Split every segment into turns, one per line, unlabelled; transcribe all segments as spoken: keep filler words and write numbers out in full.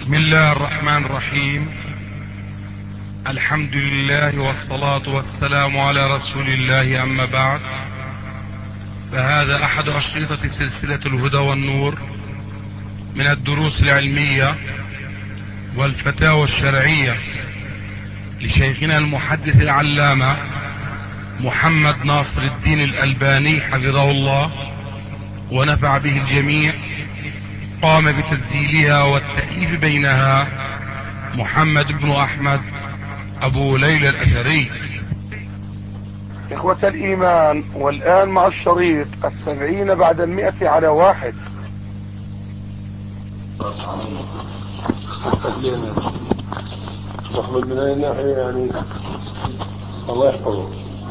بسم الله الرحمن الرحيم. الحمد لله والصلاة والسلام على رسول الله، أما بعد، فهذا أحد أشرطة سلسلة الهدى والنور من الدروس العلمية والفتاوى الشرعية لشيخنا المحدث العلامة محمد ناصر الدين الألباني حفظه الله ونفع به الجميع. قام بتسجيلها والتأليف بينها محمد بن أحمد أبو ليلى الأثري.
إخوة الإيمان، والآن مع الشريط السبعين بعد المئة على واحد.
نحمد من أي ناحية يعني؟ الله يحفظه.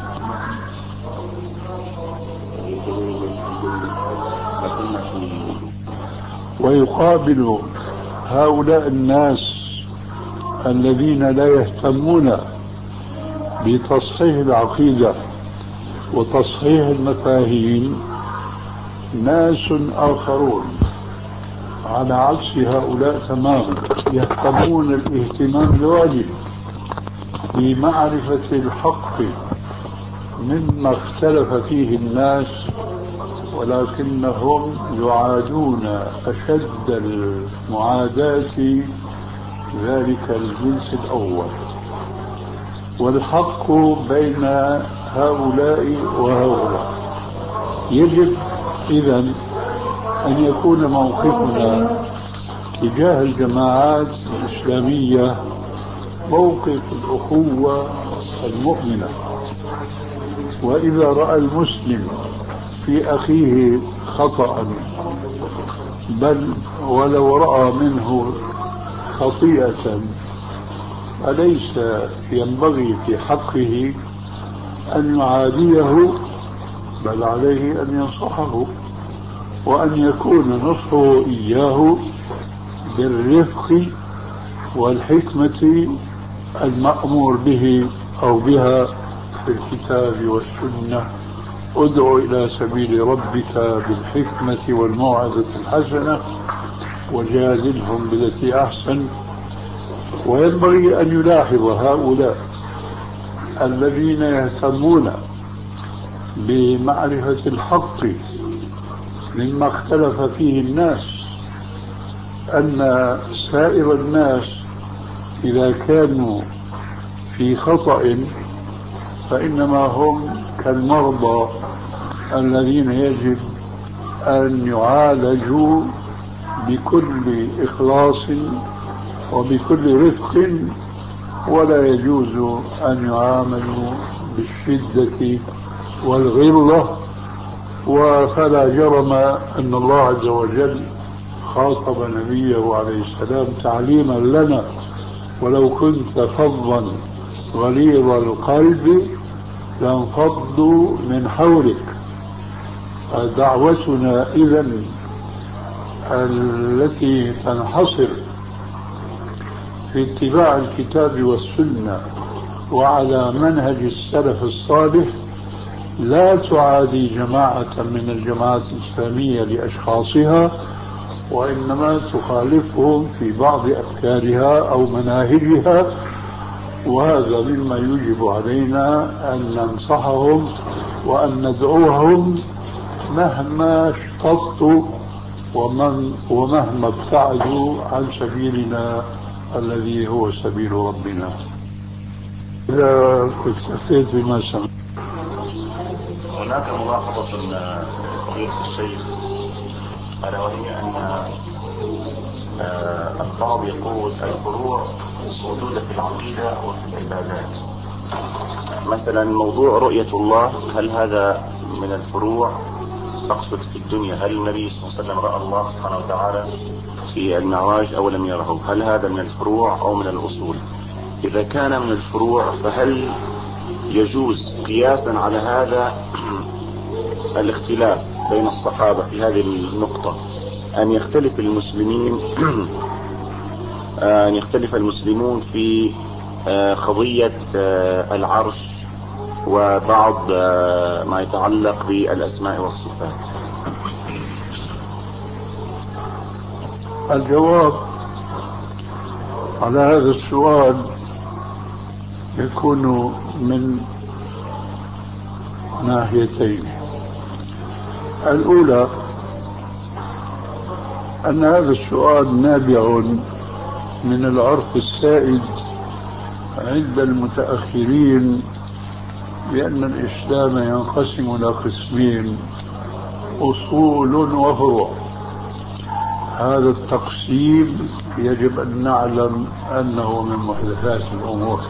ويقابل هؤلاء الناس الذين لا يهتمون بتصحيح العقيدة وتصحيح المفاهيم ناس آخرون على عكس هؤلاء تماما، يهتمون الاهتمام الواجب بمعرفة الحق مما اختلف فيه الناس، ولكنهم يعادون أشد المعاداة ذلك الجنس الأول. والحق بين هؤلاء وهؤلاء. يجب إذن أن يكون موقفنا تجاه الجماعات الإسلامية موقف الأخوة المؤمنة. وإذا رأى المسلم في أخيه خطأ، بل ولو رأى منه خطيئة، أليس ينبغي في حقه أن يعاديه، بل عليه أن ينصحه، وأن يكون نصحه إياه بالرفق والحكمة المأمور به أو بها في الكتاب والسنة. ادع إلى سبيل ربك بالحكمة والموعظة الحسنة وجادلهم بالتي أحسن. وينبغي أن يلاحظ هؤلاء الذين يهتمون بمعرفة الحق مما اختلف فيه الناس أن سائر الناس إذا كانوا في خطأ فإنما هم كالمرضى الذين يجب أن يعالجوا بكل إخلاص وبكل رفق، ولا يجوز أن يعاملوا بالشدة والغلظة. وفلا جرم أن الله عز وجل خاطب نبيه عليه السلام تعليما لنا: ولو كنت فظا غليظ القلب لانفضوا من حولك. دعوتنا إذن التي تنحصر في اتباع الكتاب والسنة وعلى منهج السلف الصالح لا تعادي جماعة من الجماعات الإسلامية لأشخاصها، وإنما تخالفهم في بعض أفكارها أو مناهجها. وهذا مما يجب علينا أن ننصحهم وأن ندعوهم مهما اشتطوا ومهما ابتعدوا عن سبيلنا الذي هو سبيل ربنا. إذا كنت اكتفيت بما سمعت.
هناك ملاحظة فضيلة الشيخ، ألا وهي أن البعض يقول الفروع موجودة في العقيدة وفي العبادات. مثلا موضوع رؤية الله، هل هذا من الفروع؟ أقصد في الدنيا، هل النبي صلى الله عليه وسلم رأى الله سبحانه وتعالى في المعراج أو لم يره؟ هل هذا من الفروع أو من الأصول؟ إذا كان من الفروع فهل يجوز قياسا على هذا الاختلاف بين الصحابة في هذه النقطة أن يختلف المسلمين أن يختلف المسلمون في قضية العرش وبعض ما يتعلق بالأسماء والصفات؟
الجواب
على هذا السؤال يكون من ناحيتين. الأولى أن هذا السؤال نابع من العرف السائد عند المتأخرين بأن الإسلام ينقسم إلى قسمين: أصول وفروع. هذا التقسيم يجب أن نعلم أنه من محدثات الأمور،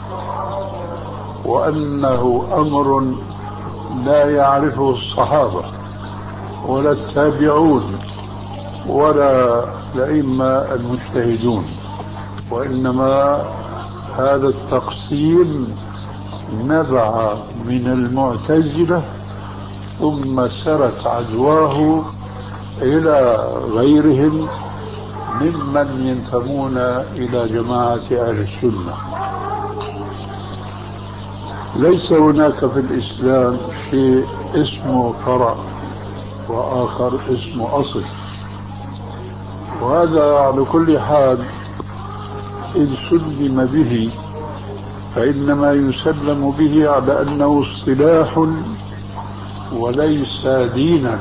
وأنه أمر لا يعرفه الصحابة ولا التابعون ولا الأئمة المجتهدون، وإنما هذا التقسيم نبع من المعتزلة ثم سرت عدواه إلى غيرهم ممن ينتمون إلى جماعة أهل السنة. ليس هناك في الإسلام شيء اسمه فرع وآخر اسمه أصل، وهذا على كل حال إن سلم به فإنما يسلم به على أنه اصطلاح وليس دينا،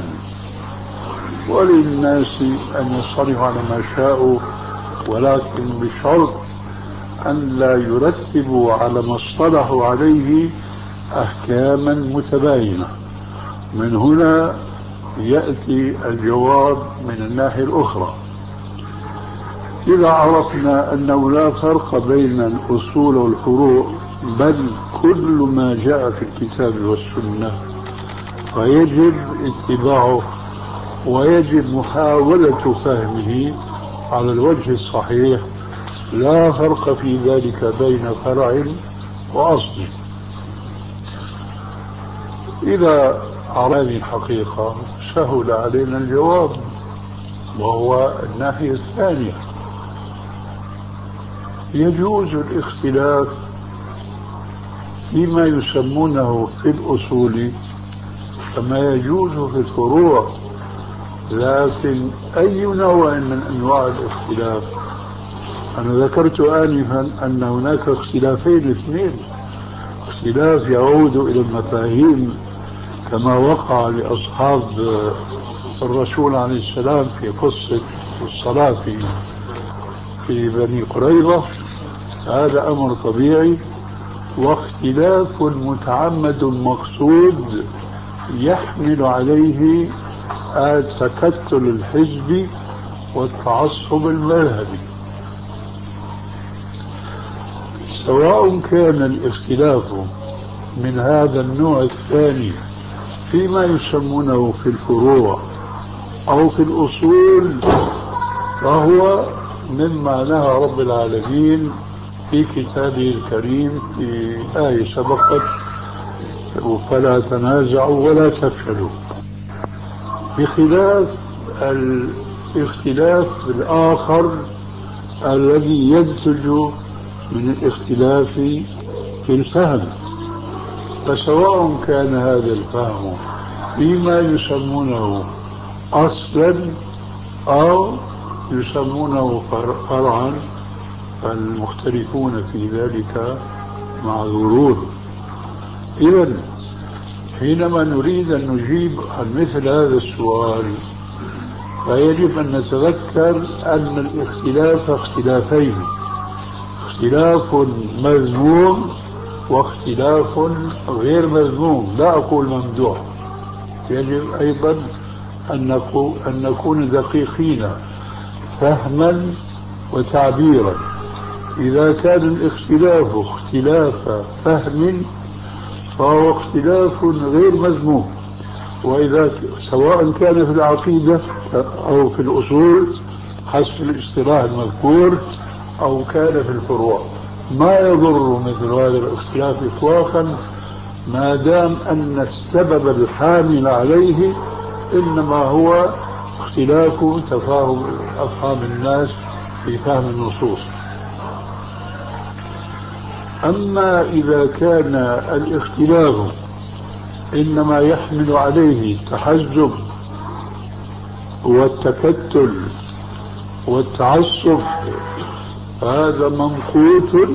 وللناس أن يصرفوا على ما شاءوا، ولكن بشرط أن لا يرتبوا على ما اصطلحوا عليه أحكاما متباينة. من هنا يأتي الجواب من الناحية الأخرى. إذا عرفنا أنه لا فرق بين الأصول والفروع بل كل ما جاء في الكتاب والسنة فيجب اتباعه ويجب محاولة فهمه على الوجه الصحيح، لا فرق في ذلك بين فرع وأصل. إذا عرفنا الحقيقة سهل علينا الجواب، وهو الناحية الثانية. يجوز الاختلاف فيما يسمونه في الأصول كما يجوز في الفروع، لكن أي نوع من أنواع الاختلاف؟ أنا ذكرت آنفا أن هناك اختلافين اثنين: اختلاف يعود إلى المفاهيم كما وقع لأصحاب الرسول عليه السلام في قصة الصلاة في في بني قريظة، هذا أمر طبيعي، واختلاف متعمد مقصود يحمل عليه التكتل الحزبي والتعصب المذهبي. سواء كان الاختلاف من هذا النوع الثاني فيما يسمونه في الفروع أو في الأصول، فهو مما نهى رب العالمين في كتابه الكريم في آية سبقت: فلا تنازعوا ولا تفشلوا، بخلاف الاختلاف الآخر الذي ينتج من الاختلاف في الفهم. فسواء كان هذا الفهم فيما يسمونه أصلا أو يسمونه فرعا، فالمختلفون في ذلك معذورون. إذن حينما نريد أن نجيب عن مثل هذا السؤال فيجب أن نتذكر أن الاختلاف اختلافين: اختلاف مذموم واختلاف غير مذموم، لا أقول ممدوح. يجب أيضا أن نكون دقيقين فهما وتعبيرا. إذا كان الاختلاف اختلاف فهم فهو اختلاف غير مذموم، وإذا سواء كان في العقيدة أو في الأصول حسب الاصطلاح المذكور أو كان في الفروع، ما يضر مثل هذا الاختلاف إطلاقا ما دام أن السبب الحامل عليه إنما هو اختلاف تفاهم أفهام الناس في فهم النصوص. أما إذا كان الاختلاف إنما يحمل عليه التحزب والتكتل والتعصب هذا ممقوت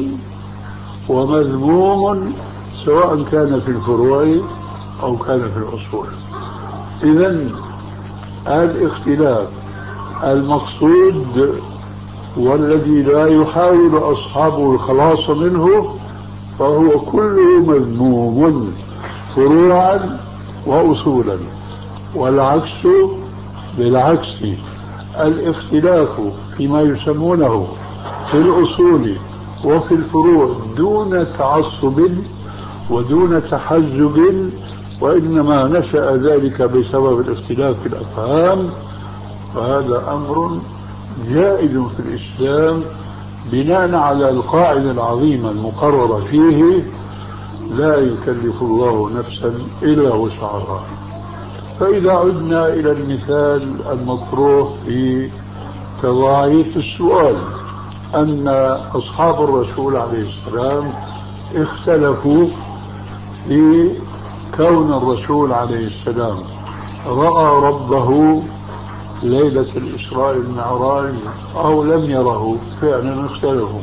ومذموم سواء كان في الفروع أو كان في الأصول. إذن الاختلاف المقصود والذي لا يحاول أصحابه الخلاص منه فهو كله مذموم فروعا وأصولا، والعكس بالعكس. الاختلاف فيما يسمونه في الأصول وفي الفروع دون تعصب ودون تحزب، وإنما نشأ ذلك بسبب الاختلاف في الأفهام، فهذا أمر جائز في الإسلام بناء على القاعدة العظيمة المقررة فيه: لا يكلف الله نفسا إلا وسعها. فإذا عدنا إلى المثال المطروح في تضاعيف السؤال، أن أصحاب الرسول عليه السلام اختلفوا في كون الرسول عليه السلام رأى ربه ليلة الإسراء والمعراج أو لم يره، فعلا اختلفوا.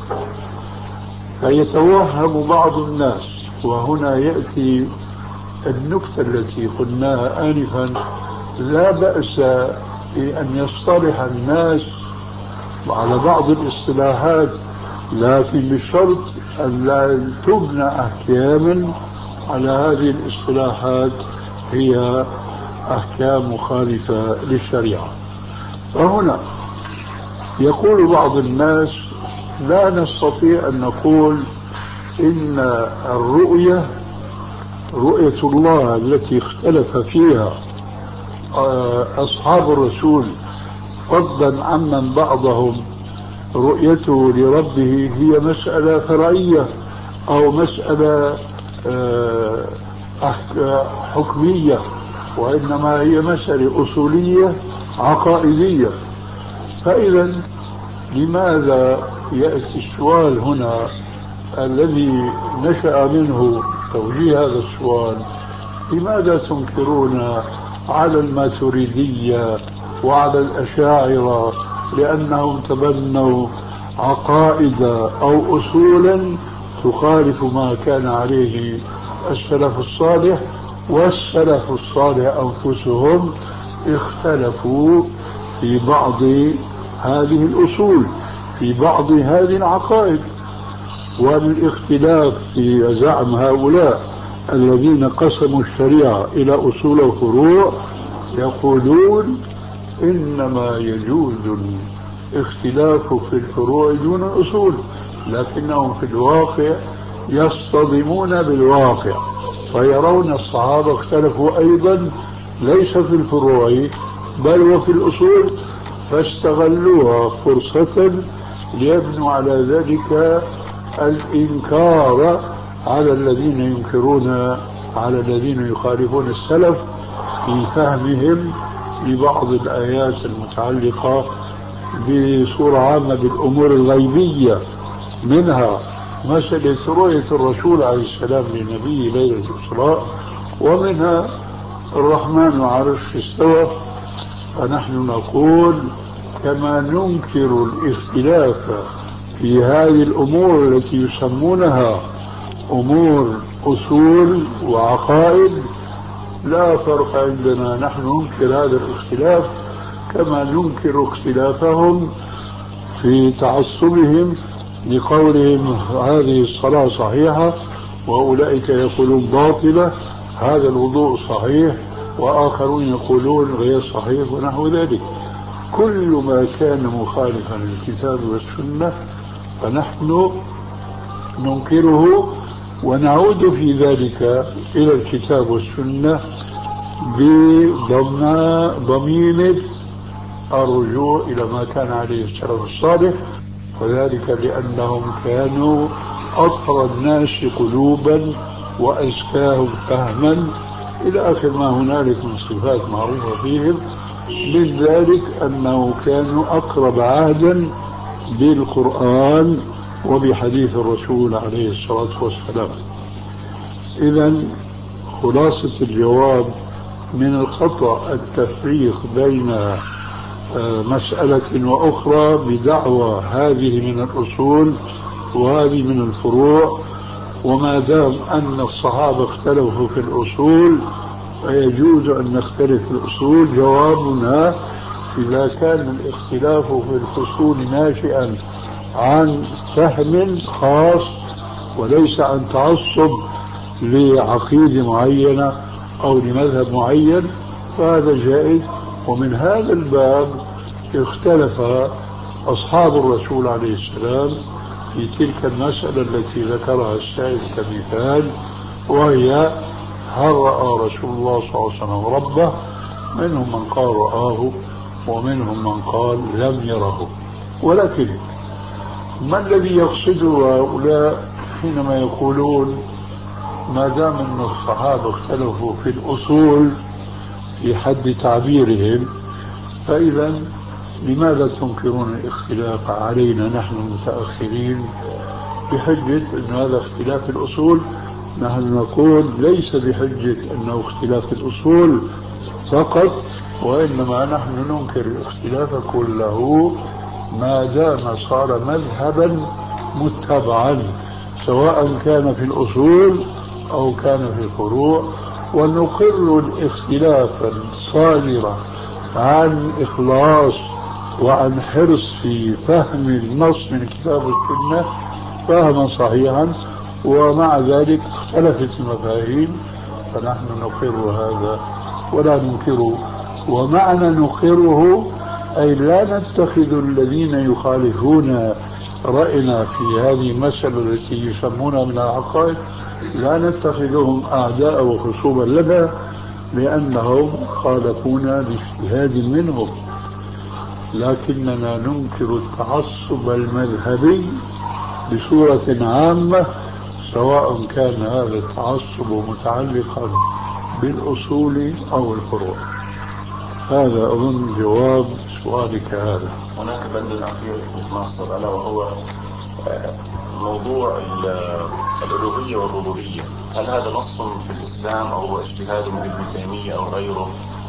فيتوهم بعض الناس، وهنا يأتي النكتة التي قلناها آنفا: لا بأس بأن يصطلح الناس على بعض الاصطلاحات، لكن بشرط أن لا تبنى أحكاما على هذه الاصطلاحات هي أحكام مخالفة للشريعة. فهنا يقول بعض الناس: لا نستطيع أن نقول إن الرؤية رؤية الله التي اختلف فيها أصحاب الرسول فضلا عمن بعضهم رؤيته لربه هي مسألة فرعية أو مسألة حكمية، وإنما هي مسألة أصولية عقائدية. فإذا لماذا يأتي السؤال هنا الذي نشأ منه توجيه هذا السؤال: لماذا تنكرون على الماتريدية وعلى الأشاعرة لأنهم تبنوا عقائد أو أصولا تخالف ما كان عليه السلف الصالح، والسلف الصالح أنفسهم اختلفوا في بعض هذه الأصول، في بعض هذه العقائد؟ والاختلاف في زعم هؤلاء الذين قسموا الشريعة إلى أصول وفروع يقولون إنما يجوز الاختلاف في الفروع دون الأصول، لكنهم في الواقع يصطدمون بالواقع، فيرون الصحابة اختلفوا أيضا ليس في الفروع بل وفي الأصول، فاستغلوها فرصة ليبنوا على ذلك الإنكار على الذين ينكرون على الذين يخالفون السلف في فهمهم لبعض الآيات المتعلقة بصورة عامة بالأمور الغيبية، منها مسألة رؤية الرسول عليه السلام للنبي ليلة الإسراء، ومنها الرحمن على العرش استوى. فنحن نقول كما ننكر الاختلاف في هذه الأمور التي يسمونها أمور أصول وعقائد، لا فرق عندنا، نحن ننكر هذا الاختلاف كما ننكر اختلافهم في تعصبهم لقولهم هذه الصلاة صحيحة وأولئك يقولون باطلة، هذا الوضوء صحيح وآخرون يقولون غير صحيح ونحو ذلك. كل ما كان مخالفا للكتاب والسنة فنحن ننكره، ونعود في ذلك إلى الكتاب والسنة بضميمة الرجوع إلى ما كان عليه السلف الصالح، وذلك لأنهم كانوا أطهر الناس قلوبا وأزكاهم فهما إلى آخر ما هنالك من صفات معروفة فيهم، من ذلك أنه كانوا أقرب عهدا بالقرآن وبحديث الرسول عليه الصلاة والسلام. إذن خلاصة الجواب: من الخطأ التفريق بين مسألة وأخرى بدعوى هذه من الأصول وهذه من الفروع. وما دام أن الصحابة اختلفوا في الأصول فيجوز أن نختلف في الأصول. جوابنا إذا كان الاختلاف في الفصول ناشئا عن فهم خاص وليس عن تعصب لعقيدة معينة أو لمذهب معين فهذا جائز. ومن هذا الباب اختلف أصحاب الرسول عليه السلام في تلك المسألة التي ذكرها السائل كمثال، وهي هل رأى رسول الله صلى الله عليه وسلم ربه؟ منهم من قال رآه ومنهم من قال لم يره. ولكن ما الذي يقصده هؤلاء حينما يقولون ما دام أن الصحابة اختلفوا في الأصول في حد تعبيرهم فإذا لماذا تنكرون الاختلاف علينا نحن المتأخرين بحجة أن هذا اختلاف الأصول؟ نحن نقول ليس بحجة أنه اختلاف الأصول فقط، وإنما نحن ننكر الاختلاف كله ما دام صار مذهبا متبعا سواء كان في الأصول أو كان في الفروع. ونقر الاختلاف الصادر عن إخلاص وعن حرص في فهم النص من الكتاب والسنة فهما صحيحا، ومع ذلك اختلفت المفاهيم فنحن نقر هذا ولا ننكره. ومعنى نقره أي لا نتخذ الذين يخالفون رأينا في هذه المسألة التي يسمونها من العقائد لا نتخذهم أعداء وخصوما لنا لأنهم خالفونا باجتهاد منهم، لكننا ننكر التعصب المذهبي بصورة عامة سواء كان هذا التعصب متعلقا بالأصول أو الفروع. هذا أظن جواب سؤالك هذا.
هناك بند أخير ناصر ألا وهو موضوع الألوهية والربوبية. هل هذا نص في الإسلام أو هو اجتهاد من ابن تيمية أو غيره؟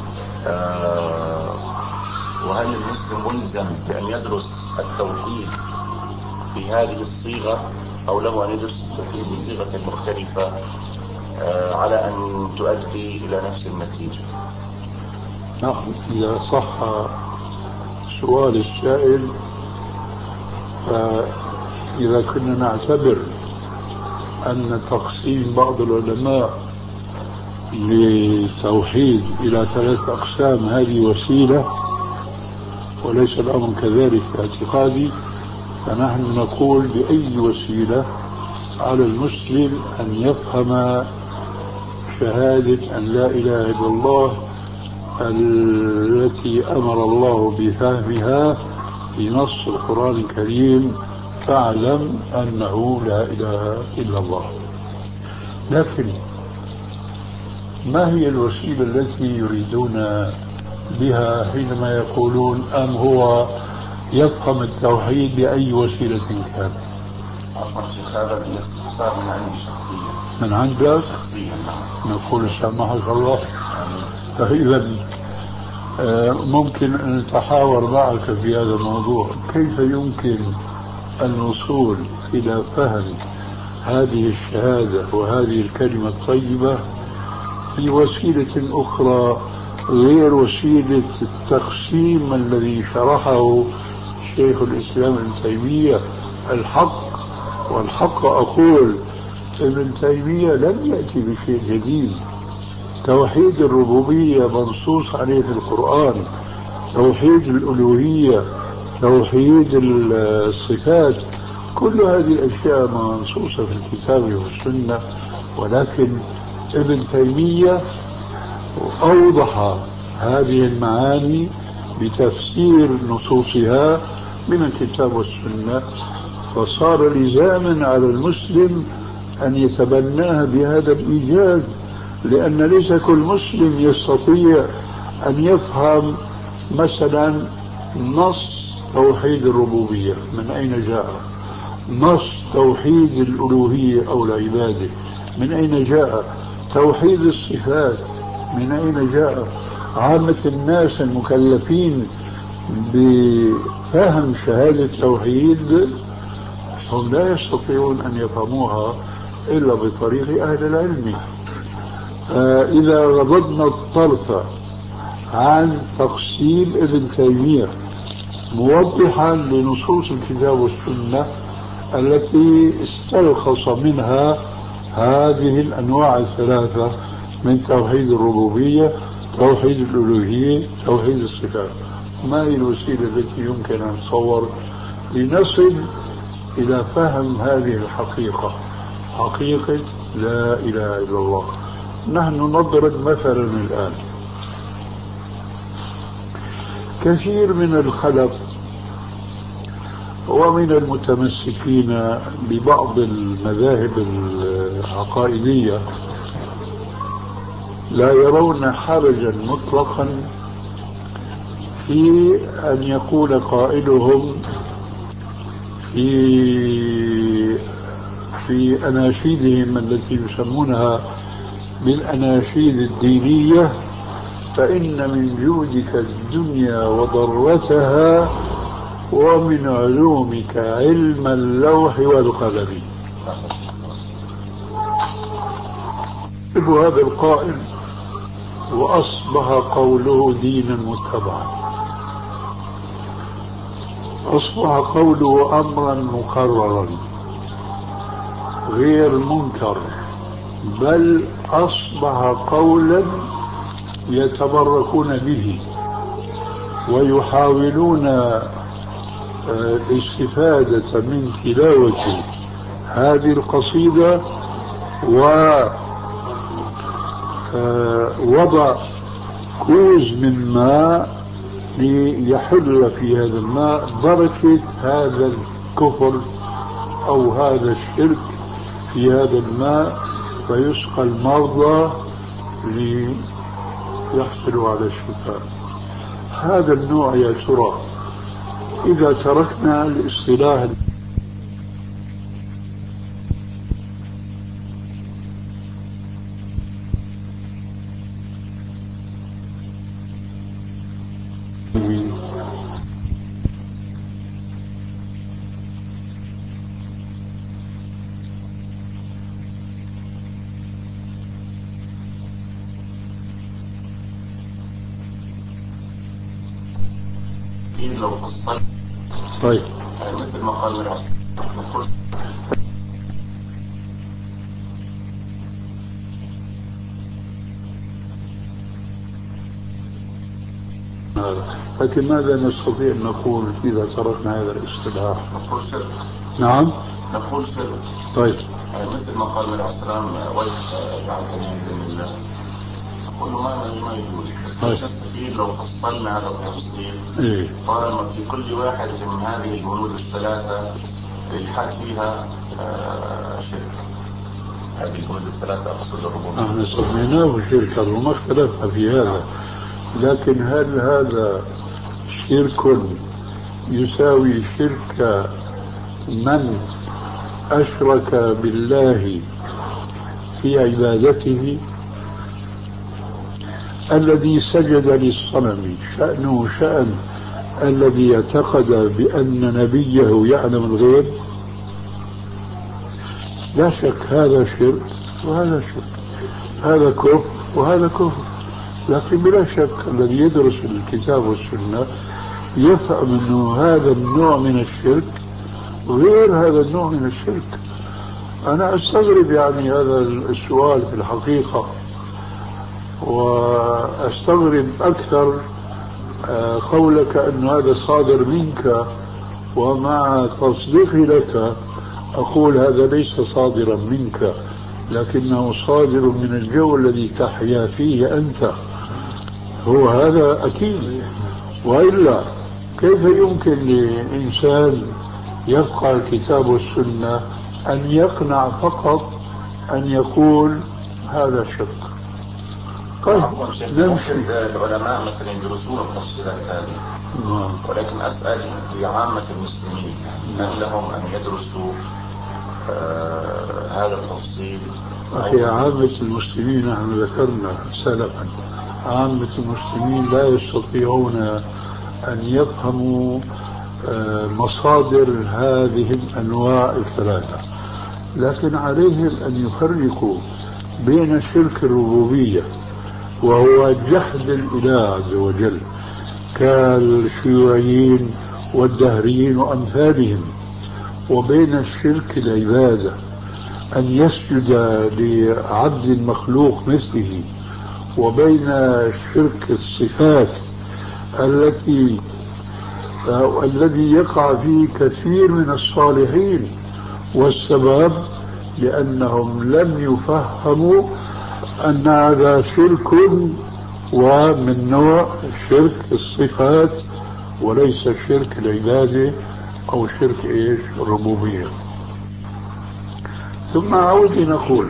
وهل المسلم ملزم بأن يدرس التوحيد في هذه الصيغة أو له أن يدرس التوحيد بصيغة مختلفة على أن تؤدي إلى نفس النتيجة؟
نعم، إذا صح سؤال السائل فإذا كنا نعتبر أن تقسيم بعض العلماء للتوحيد إلى ثلاث أقسام هذه وسيلة وليس الأمر كذلك في اعتقادي، فنحن نقول بأي وسيلة على المسلم أن يفهم شهادة أن لا إله إلا الله التي أمر الله بفهمها في نص القرآن الكريم فاعلم أنه لا إله إلا الله. لكن ما هي الوسيلة التي يريدون بها حينما يقولون أم هو يفهم التوحيد بأي وسيلة كان؟
هذا الاستفسار من عندي شخصيا.
من عندك؟
شخصيا نعم.
نقول سامحك الله. فإذا ممكن أن نتحاور معك في هذا الموضوع، كيف يمكن الوصول إلى فهم هذه الشهادة وهذه الكلمة الطيبة في وسيلة أخرى غير وسيلة التقسيم الذي شرحه شيخ الإسلام ابن تيمية؟ الحق والحق أقول ابن تيمية لم يأتي بشيء جديد. توحيد الربوبية منصوص عليه في القرآن، توحيد الألوهية، توحيد الصفات، كل هذه الأشياء منصوصة في الكتاب والسنة، ولكن ابن تيمية أوضح هذه المعاني بتفسير نصوصها من الكتاب والسنة، فصار لزاما على المسلم أن يتبناها بهذا الإيجاز، لأن ليس كل مسلم يستطيع أن يفهم مثلا نص توحيد الربوبية من أين جاء، نص توحيد الألوهية أو العبادة من أين جاء، توحيد الصفات من أين جاء. عامة الناس المكلفين بفهم شهادة التوحيد هم لا يستطيعون أن يفهموها إلا بطريق أهل العلم. فإذا غضضنا الطرف عن تقسيم ابن تيمية موضحا لنصوص الكتاب والسنة التي استلخص منها هذه الأنواع الثلاثة من توحيد الربوبية، توحيد الألوهية، توحيد الصفات، ما هي الوسيلة التي يمكن أن نتصور لنصل إلى فهم هذه الحقيقة، حقيقة لا إله إلا الله. نحن نضرب مثلا الآن كثير من الخلف ومن المتمسكين ببعض المذاهب العقائدية لا يرون حرجا مطلقا في أن يقول قائلهم في في أناشيدهم التي يسمونها بالأناشيد الدينية: فإن من جودك الدنيا وضرتها ومن علومك علم اللوح والقلم. هذا القائل وأصبح قوله دينا متبعا، أصبح قوله أمرا مقررا غير منكر، بل أصبح قولا يتبركون به ويحاولون الاستفادة من تلاوة هذه القصيدة ووضع كوز من ماء ليحل في هذا الماء بركة هذا الكفر أو هذا الشرك في هذا الماء، فيسقى المرضى ليحصلوا على الشفاء. هذا النوع يا ترى إذا تركنا الاصطلاح
لو قصرت
طيب
مثل ما قال الرسول
لكن ماذا نستطيع أن نقول إذا تركنا هذا الاصطلاح؟
نقول شرك.
نعم
نقول شرك.
طيب
مثل ما قال النبي عليه السلام: وجعلتني من دون الله. نقول ما ما يجوز، بس نستفيد لو فصلنا هذا التفصيل.
إيه؟
طالما في كل واحد من هذه البنود الثلاثة الحاد فيها آه شرك. هذه البنود الثلاثة أقصد الربوبية.
نحن سميناه شركا وما اختلفنا في هذا، لكن هل هذا شرك يساوي شرك من أشرك بالله في عبادته؟ الذي سجد للصنم شأنه شأن الذي اعتقد بأن نبيه يعلم الغيب؟ لا شك هذا شرك وهذا شرك، هذا كفر وهذا كفر. لكن بلا شك الذي يدرس الكتاب والسنة يفهم أنه هذا النوع من الشرك غير هذا النوع من الشرك. أنا أستغرب يعني هذا السؤال في الحقيقة، وأستغرب أكثر قولك أن هذا صادر منك، ومع تصديقي لك أقول هذا ليس صادرا منك، لكنه صادر من الجو الذي تحيا فيه أنت، هو هذا أكيد. وإلا كيف يمكن لإنسان يفقه الكتاب والسنة أن يقنع فقط أن يقول هذا شرك؟ طيب
نمشي. العلماء مثلا يدرسون التفصيلات هذه، ولكن أسأل لعامة المسلمين هل لهم أن يدرسوا آه هذا التفصيل؟
أخي عامة المسلمين نحن ذكرنا سلفا عامة المسلمين لا يستطيعون أن يفهموا مصادر هذه الأنواع الثلاثة، لكن عليهم أن يفرقوا بين شرك الربوبية وهو جحد الإله عز وجل كالشيوعيين والدهريين وأمثالهم، وبين الشرك العبادة أن يسجد لعبد مخلوق مثله، وبين شرك الصفات التي أو الذي يقع فيه كثير من الصالحين، والسبب لأنهم لم يفهموا أن هذا شرك ومن نوع شرك الصفات وليس شرك العبادة أو شرك إيش الربوبية. ثم أعود نقول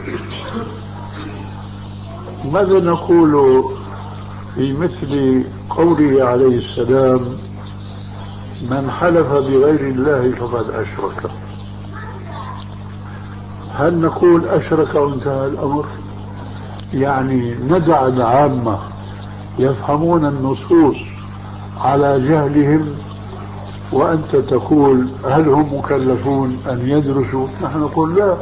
ماذا نقول في مثل قوله عليه السلام من حلف بغير الله فقد أشرك؟ هل نقول أشرك وانتهى الأمر؟ يعني ندع العامة يفهمون النصوص على جهلهم وأنت تقول هل هم مكلفون أن يدرسوا؟ نحن نقول لا،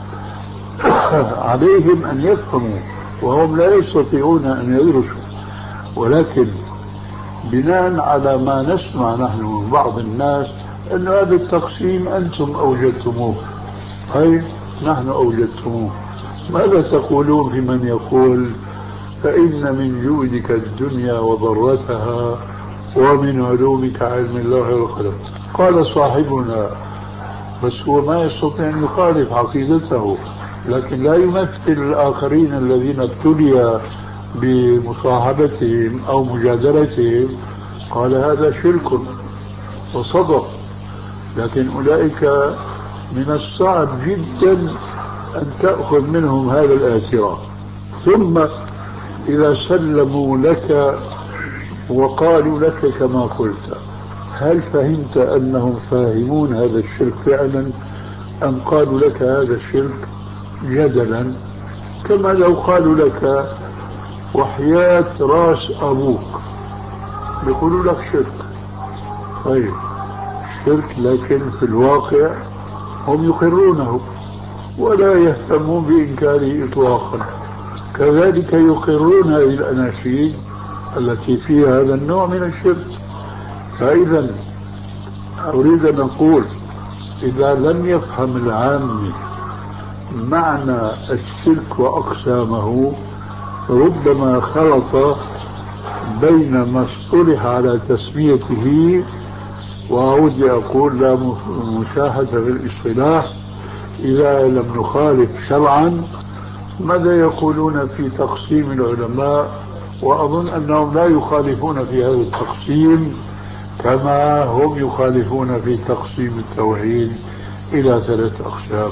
عليهم أن يفهموا وهم لا يستطيعون أن يدرسوا، ولكن بناء على ما نسمع نحن من بعض الناس أن هذا التقسيم أنتم أوجدتموه، أي نحن أوجدتموه. ماذا تقولون في من يقول فإن من جودك الدنيا وضرتها ومن علومك علم الله والقلم؟ قال صاحبنا، بس هو ما يستطيع أن يخالف عقيدته، لكن لا يمثل الآخرين الذين ابتلي بمصاحبتهم أو مجادلتهم، قال هذا شرك وصدق، لكن أولئك من الصعب جدا أن تأخذ منهم هذا الاعتراف. ثم إذا سلموا لك وقالوا لك كما قلت، هل فهمت أنهم فاهمون هذا الشرك فعلا أم قالوا لك هذا الشرك جدلا؟ كما لو قالوا لك وحياة راس أبوك يقولوا لك شرك، طيب شرك لكن في الواقع هم يقرونه ولا يهتمون بإنكاره إطلاقا. كذلك يقرون هذه الأناشيد التي فيها هذا النوع من الشرك. فإذا أريد أن أقول إذا لم يفهم العام معنى الشرك وأقسامه ربما خلط بين ما اصطلح على تسميته، وأعود أقول لا مشاهدة في الاصطلاح إذا لم نخالف شرعا ماذا يقولون في تقسيم العلماء، وأظن أنهم لا يخالفون في هذا التقسيم كما هم يخالفون في تقسيم التوحيد إلى ثلاث أقسام: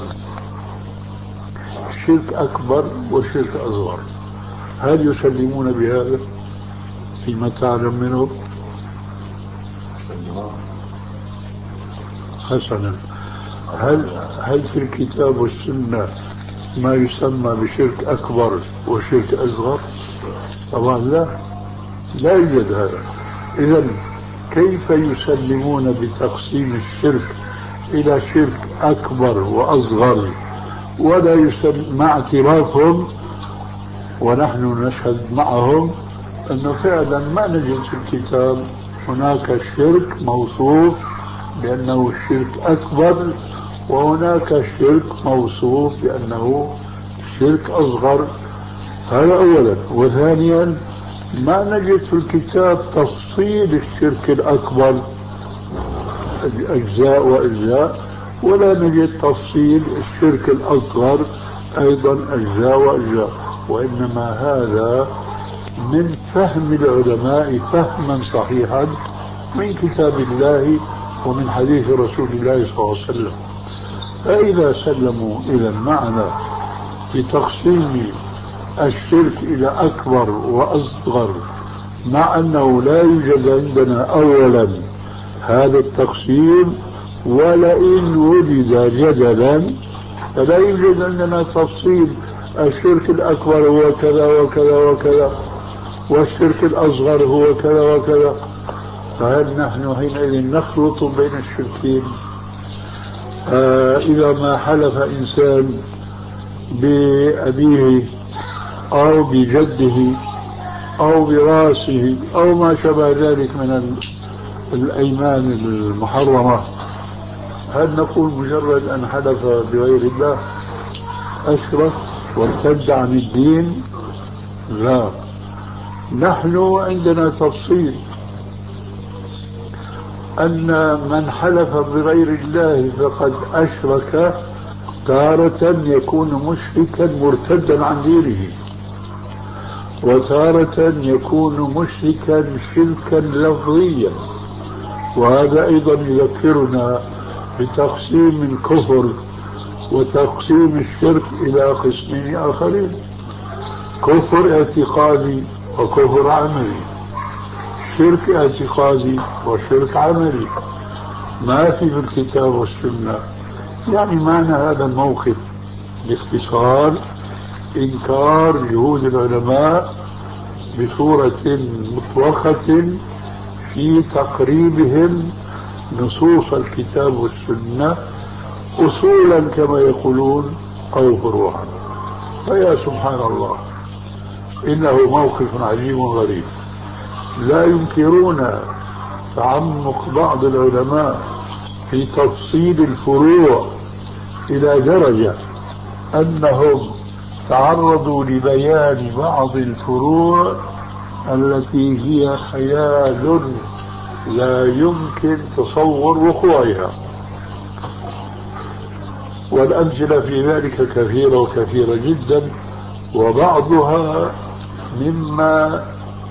شرك أكبر وشرك أصغر. هل يسلمون بهذا فيما تعلم منه؟ حسنا، هل هل في الكتاب والسنة ما يسمى بشرك أكبر وشرك أصغر؟ طبعا لا، لا يوجد هذا. إذن كيف يسلمون بتقسيم الشرك إلى شرك أكبر وأصغر ولا يسلم مع اعترافهم ونحن نشهد معهم أنه فعلا ما نجد في الكتاب هناك شرك موصوف بأنه الشرك أكبر وهناك شرك موصوف بأنه شرك أصغر؟ هذا أولا. وثانيا ما نجد في الكتاب تفصيل الشرك الأكبر أجزاء وأجزاء، ولا نجد تفصيل الشرك الأصغر أيضا أجزاء وأجزاء، وإنما هذا من فهم العلماء فهما صحيحا من كتاب الله ومن حديث رسول الله صلى الله عليه وسلم. فإذا سلموا إلى المعنى بتقسيم الشرك إلى أكبر وأصغر مع أنه لا يوجد عندنا أولا هذا التقسيم، ولئن وجد جدلا فلا يوجد عندنا تفصيل الشرك الأكبر هو كذا وكذا وكذا والشرك الأصغر هو كذا وكذا، فهل نحن حينئذ نخلط بين الشركين؟ آه إذا ما حلف إنسان بأبيه أو بجده أو براسه أو ما شابه ذلك من الأيمان المحرمة، هل نقول مجرد أن حلف بغير الله أشرك وارتد عن الدين؟ لا، نحن عندنا تفصيل أن من حلف بغير الله فقد أشرك تارة يكون مشركا مرتدا عن دينه، وتارة يكون مشركا شركا لفظيا. وهذا أيضا يذكرنا بتقسيم الكفر وتقسيم الشرك إلى قسمين آخرين: كفر اعتقادي وكفر عملي، شرك اعتقادي وشرك عملي. ما في في الكتاب والسنة. يعني معنى هذا الموقف باختصار إنكار جهود العلماء بصورة مطلقة في تقريبهم نصوص الكتاب والسنة أصولا كما يقولون أو فروعا. فيا سبحان الله، إنه موقف عجيب غريب. لا ينكرون تعمق بعض العلماء في تفصيل الفروع إلى درجة أنهم تعرضوا لبيان بعض الفروع التي هي خيال لا يمكن تصور وقوعها. والأمثلة في ذلك كثيرة وكثيرة جدا، وبعضها مما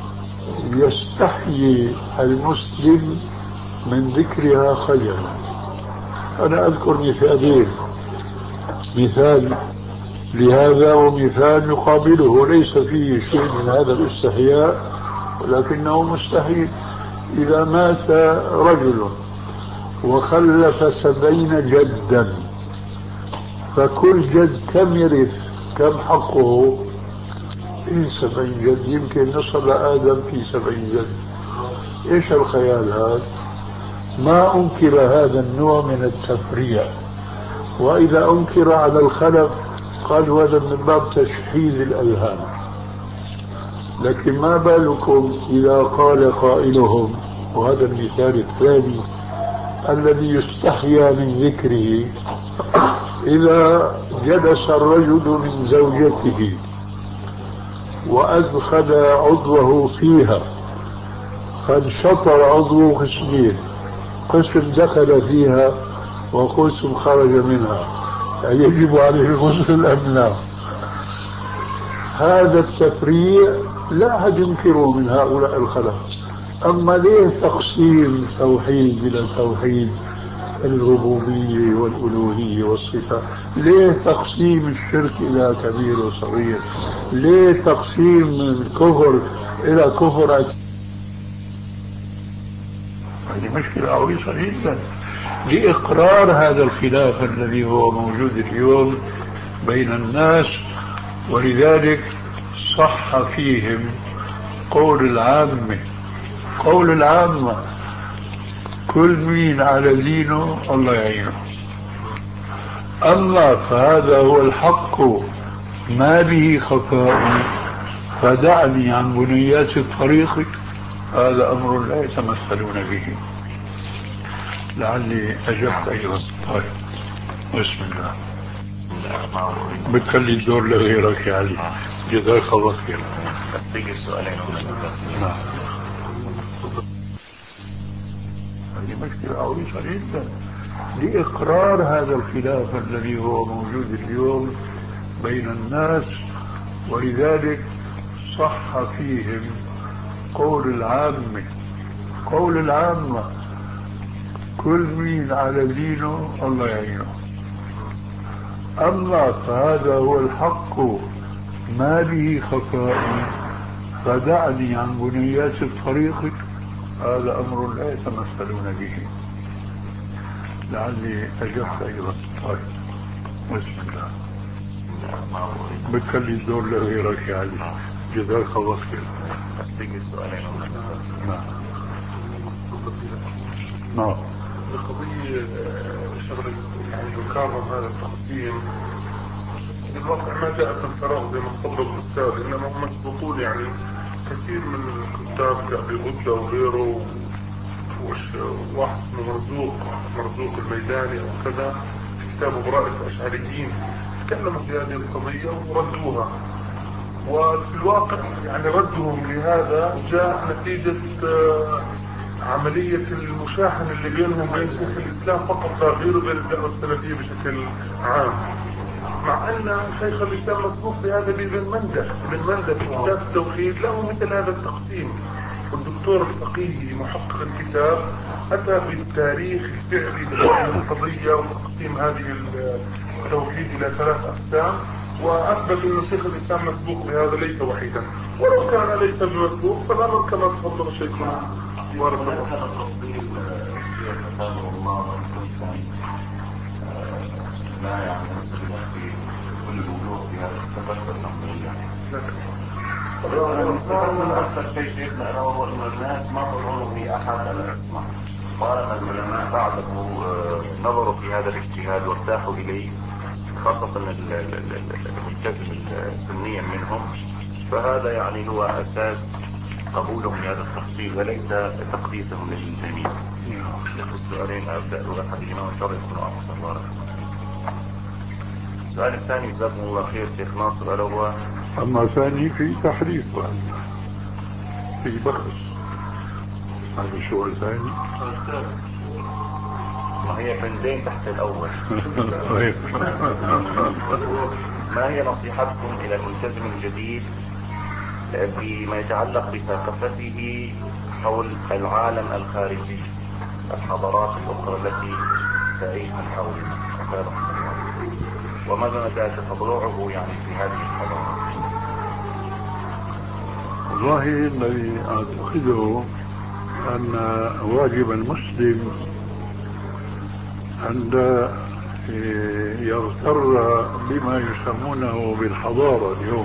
يستحيي المسلم من ذكرها خجلا. أنا أذكر مثالين: مثال لهذا ومثال يقابله ليس فيه شيء من هذا الاستحياء ولكنه مستحيل. إذا مات رجل وخلف سبعين جدا، فكل جد كم يرث؟ كم حقه؟ إيه سبعين جد؟ يمكن نصل آدم في سبعين جد. إيش الخيال هذا؟ ما أنكر هذا النوع من التفريع. وإذا أنكر على الخلف قالوا هذا من باب تشحيذ الأذهان. لكن ما بالكم إذا قال قائلهم، وهذا المثال الثاني الذي يستحيا من ذكره: إذا جلس الرجل من زوجته وأدخل عضوه فيها، فانشطر عضوه قسمين: قسم دخل فيها وقسم خرج منها، يجب عليه الغسل أم لا؟ هذا التفريع لا أحد ينكره من هؤلاء الخلق. أما ليه تقسيم توحيد إلى توحيد الربوبية والألوهية والصفة؟ ليه تقسيم الشرك إلى كبير وصغير؟ ليه تقسيم الكفر إلى كفر؟ هذه مشكلة عويصة جدا لإقرار هذا الخلاف الذي هو موجود اليوم بين الناس. ولذلك صح فيهم قول العامة، قول العامة: كل مين على دينه الله يعينه. أما فهذا هو الحق ما به خفاء، فدعني عن بنيات الطريق، هذا أمر لا يتمثلون به. لعلي أجبت أيضا. طيب، بسم الله. بتخلي الدور لغيرك يا علي. جزاك الله خير.
بس بقي سؤالين
نعم. هذه مشكلة عويصة جدا لإقرار هذا الخلاف الذي هو موجود اليوم بين الناس. ولذلك صح فيهم قول العامة، قول العامة: كل مين على دينه الله يعينه. أما فهذا هو الحق ما به خفاء، فدعني عن بنيات الطريق، هذا أمر لا يتمثلون به. لعلي أجبت أيضا. طيب، بسم الله. بتخلي الدور لغيرك يا علي. جزاك الله خير.
بس بقي سؤالين.
نعم. نعم.
القضية شغلة يعني يكرم هذا التقسيم بالواقع ما جاءت من فراغ زي ما تفضل الأستاذ، إنما هم مسبوقون يعني كثير من الكتاب كأبي غدة وغيره، وواحد اسمه مرزوق مرزوق الميداني أو كذا، كتابه براءة الأشعريين، تكلموا في هذه القضية وردوها. وفي الواقع يعني ردهم لهذا جاء نتيجة عملية المشاحن اللي بينهم وبين شيخ الإسلام فقط لا غير، وبين الدعوة السلفية بشكل عام، مع أن شيخ الإسلام مسبوق بهذا بابن مندة. ابن مندة في كتاب التوحيد له مثل هذا التقسيم، والدكتور الفقيهي محقق الكتاب أتى بالتاريخ الفعلي للقضية وتقسيم هذه التوحيد إلى ثلاث أقسام، وأثبت أن شيخ الإسلام مسبوق بهذا ليس وحيدا، ولو كان ليس بمسبوق فالأمر كما تفضل شيخنا بارك الله.
هذا التفضيل كتابه الله لا يعني في كل الوجوه في هذا السبب الأمرية. استفدت من أكثر شيء شيخنا أنا وهو أن الناس ما ظنوا في أحد الأسماء، قال أن العلماء بعده نظروا في هذا الاجتهاد وارتاحوا إليه، خاصة الملتزم السنيا منهم، فهذا يعني هو أساس قبولهم لهذا التفصيل وليس تقديسهم للجميع. السؤالين أبدأ بأحدهما وإن شاء الله يكون أفضل. بارك الله فيك. السؤال الثاني جزاكم الله خير شيخ ناصر، ألا هو
أما ثاني في تحريف في بخس، هذا السؤال ثاني
ما هي بندين تحت الأول. ما هي نصيحتكم إلى الملتزم الجديد بما يتعلق بثقافته حول العالم الخارجي، الحضارات الأخرى التي تعيش من حولنا، وماذا ذاك تطلعه يعني في هذه الحضارات؟
والله الذي أعتقده أن واجب المسلم أن يغتر بما يسمونه بالحضارة اليوم.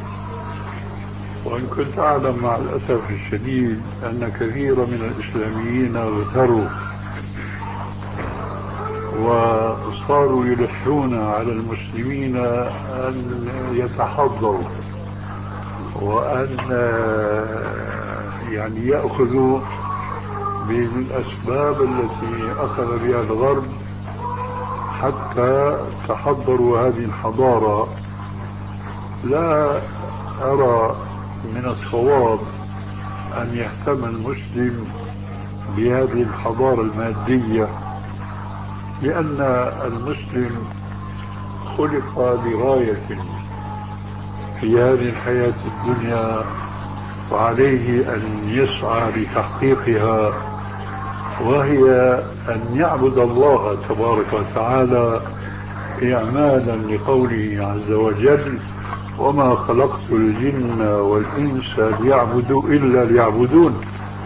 وإن كنت أعلم مع الأسف الشديد أن كثير من الإسلاميين اغتروا وصاروا يلحون على المسلمين أن يتحضروا وأن يعني يأخذوا بالأسباب التي أخذ بها الغرب حتى تحضروا هذه الحضارة. لا أرى من الصواب أن يهتم المسلم بهذه الحضارة المادية، لأن المسلم خلق لغاية في هذه الحياة الدنيا، وعليه أن يسعى لتحقيقها، وهي أن يعبد الله تبارك وتعالى إعمالا لقوله عز وجل: وما خلقت الجن والإنس ليعبدوا إلا ليعبدون.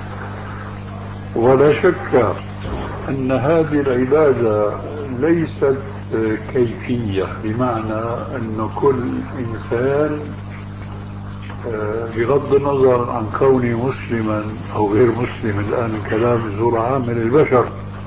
ولا شك أن هذه العبادة ليست كيفية، بمعنى أن كل إنسان بغض النظر عن كوني مسلما أو غير مسلم، الآن كلام بصورة عامة للبشر: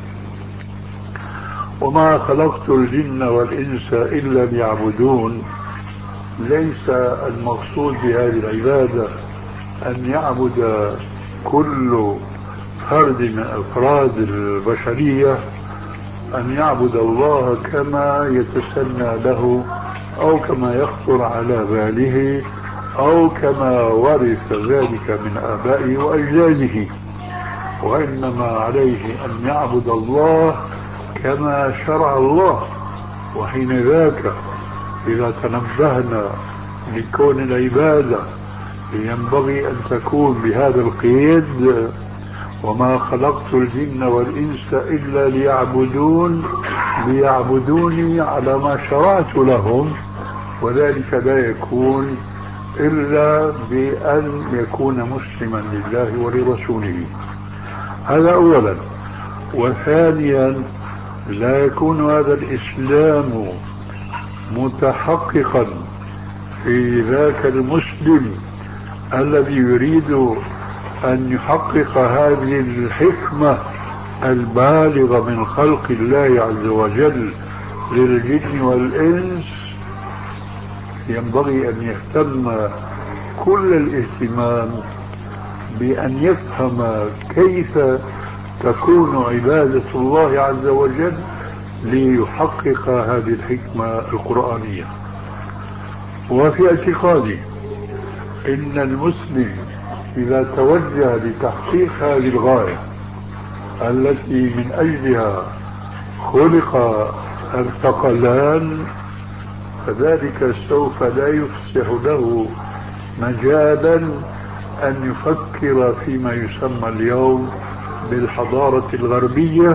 وما خلقت الجن والإنس إلا ليعبدون، ليس المقصود بهذه العبادة أن يعبد كل فرد من أفراد البشرية، أن يعبد الله كما يتسنى له أو كما يخطر على باله أو كما ورث ذلك من آبائه وأجداده، وإنما عليه أن يعبد الله كما شرع الله. وحين ذاك إذا تنبهنا لكون العبادة ينبغي أن تكون بهذا القيد: وما خلقت الجن والإنس إلا ليعبدون، ليعبدوني على ما شرعت لهم، وذلك لا يكون إلا بأن يكون مسلما لله ولرسوله. هذا أولا. وثانيا، لا يكون هذا الإسلام متحققا في ذاك المسلم الذي يريد أن يحقق هذه الحكمة البالغة من خلق الله عز وجل للجن والإنس ينبغي أن يهتم كل الاهتمام بأن يفهم كيف تكون عبادة الله عز وجل ليحقق هذه الحكمة القرآنية. وفي اعتقادي إن المسلم إذا توجه لتحقيق هذه الغاية التي من أجلها خلق الثقلان فذلك سوف لا يفسح له مجالا أن يفكر فيما يسمى اليوم بالحضارة الغربية،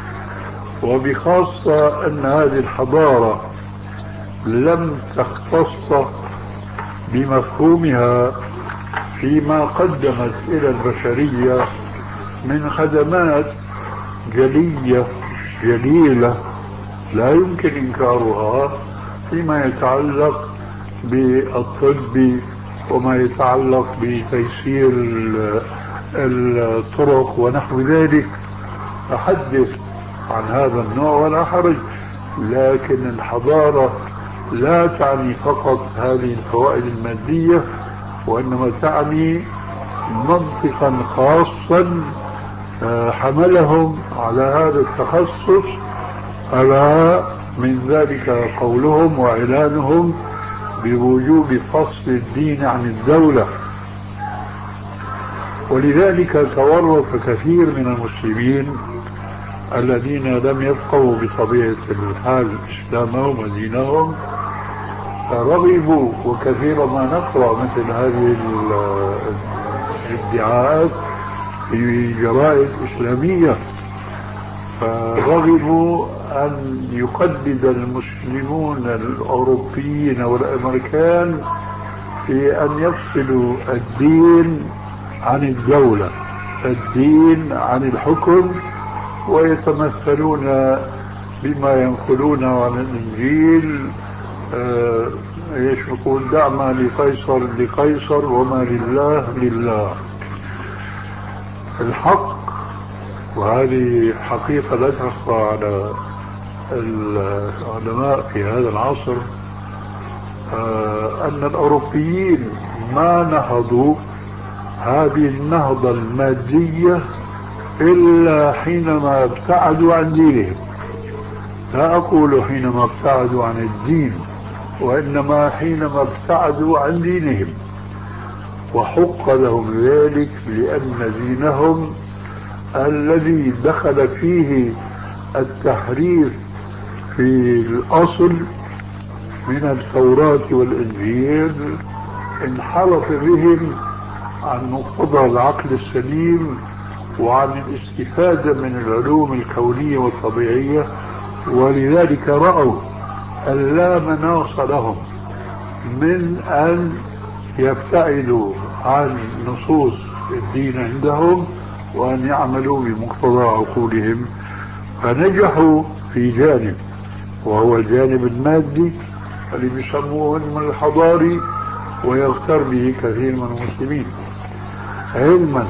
وبخاصة أن هذه الحضارة لم تختص بمفهومها فيما قدمت إلى البشرية من خدمات جلية جليلة لا يمكن إنكارها فيما يتعلق بالطب وما يتعلق بتيسير الطرق ونحو ذلك. أحدث عن هذا النوع ولا حرج، لكن الحضارة لا تعني فقط هذه الفوائد المادية، وإنما تعني منطقا خاصا حملهم على هذا التخصص. ألا من ذلك قولهم وإعلانهم بوجوب فصل الدين عن الدولة. ولذلك تورط كثير من المسلمين الذين لم يفقهوا بطبيعة الحال إسلامهم ودينهم رغبوا، وكثيرا ما نقرأ مثل هذه الادعاءات في جرائد إسلامية، فرغبوا أن يقلد المسلمون الأوروبيين والأمريكان في أن يفصلوا الدين عن الدولة، الدين عن الحكم، ويتمثلون بما ينقلونه عن الإنجيل آه ايش يقول دعما لقيصر لقيصر وما لله لله. الحق، وهذه حقيقة لا تخفى على العلماء في هذا العصر، آه أن الأوروبيين ما نهضوا هذه النهضة المادية إلا حينما ابتعدوا عن دينهم. لا أقول حينما ابتعدوا عن الدين، وإنما حينما ابتعدوا عن دينهم، وحق لهم ذلك لأن دينهم الذي دخل فيه التحريف في الأصل من التوراة والإنجيل انحرف بهم عن مقتضى العقل السليم وعن الاستفادة من العلوم الكونية والطبيعية. ولذلك رأوا أن لا مناص لهم من أن يبتعدوا عن نصوص الدين عندهم وأن يعملوا بمقتضى عقولهم، فنجحوا في جانب وهو الجانب المادي اللي بيسموه من الحضاري، ويغتر به كثير من المسلمين، علما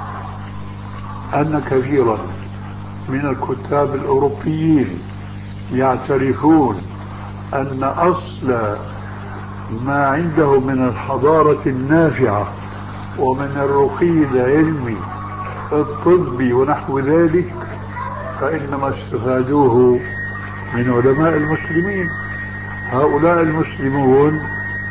أن كثيرا من الكتاب الأوروبيين يعترفون أن أصل ما عنده من الحضارة النافعة ومن الرقي العلمي الطبي ونحو ذلك فإنما استفادوه من علماء المسلمين. هؤلاء المسلمون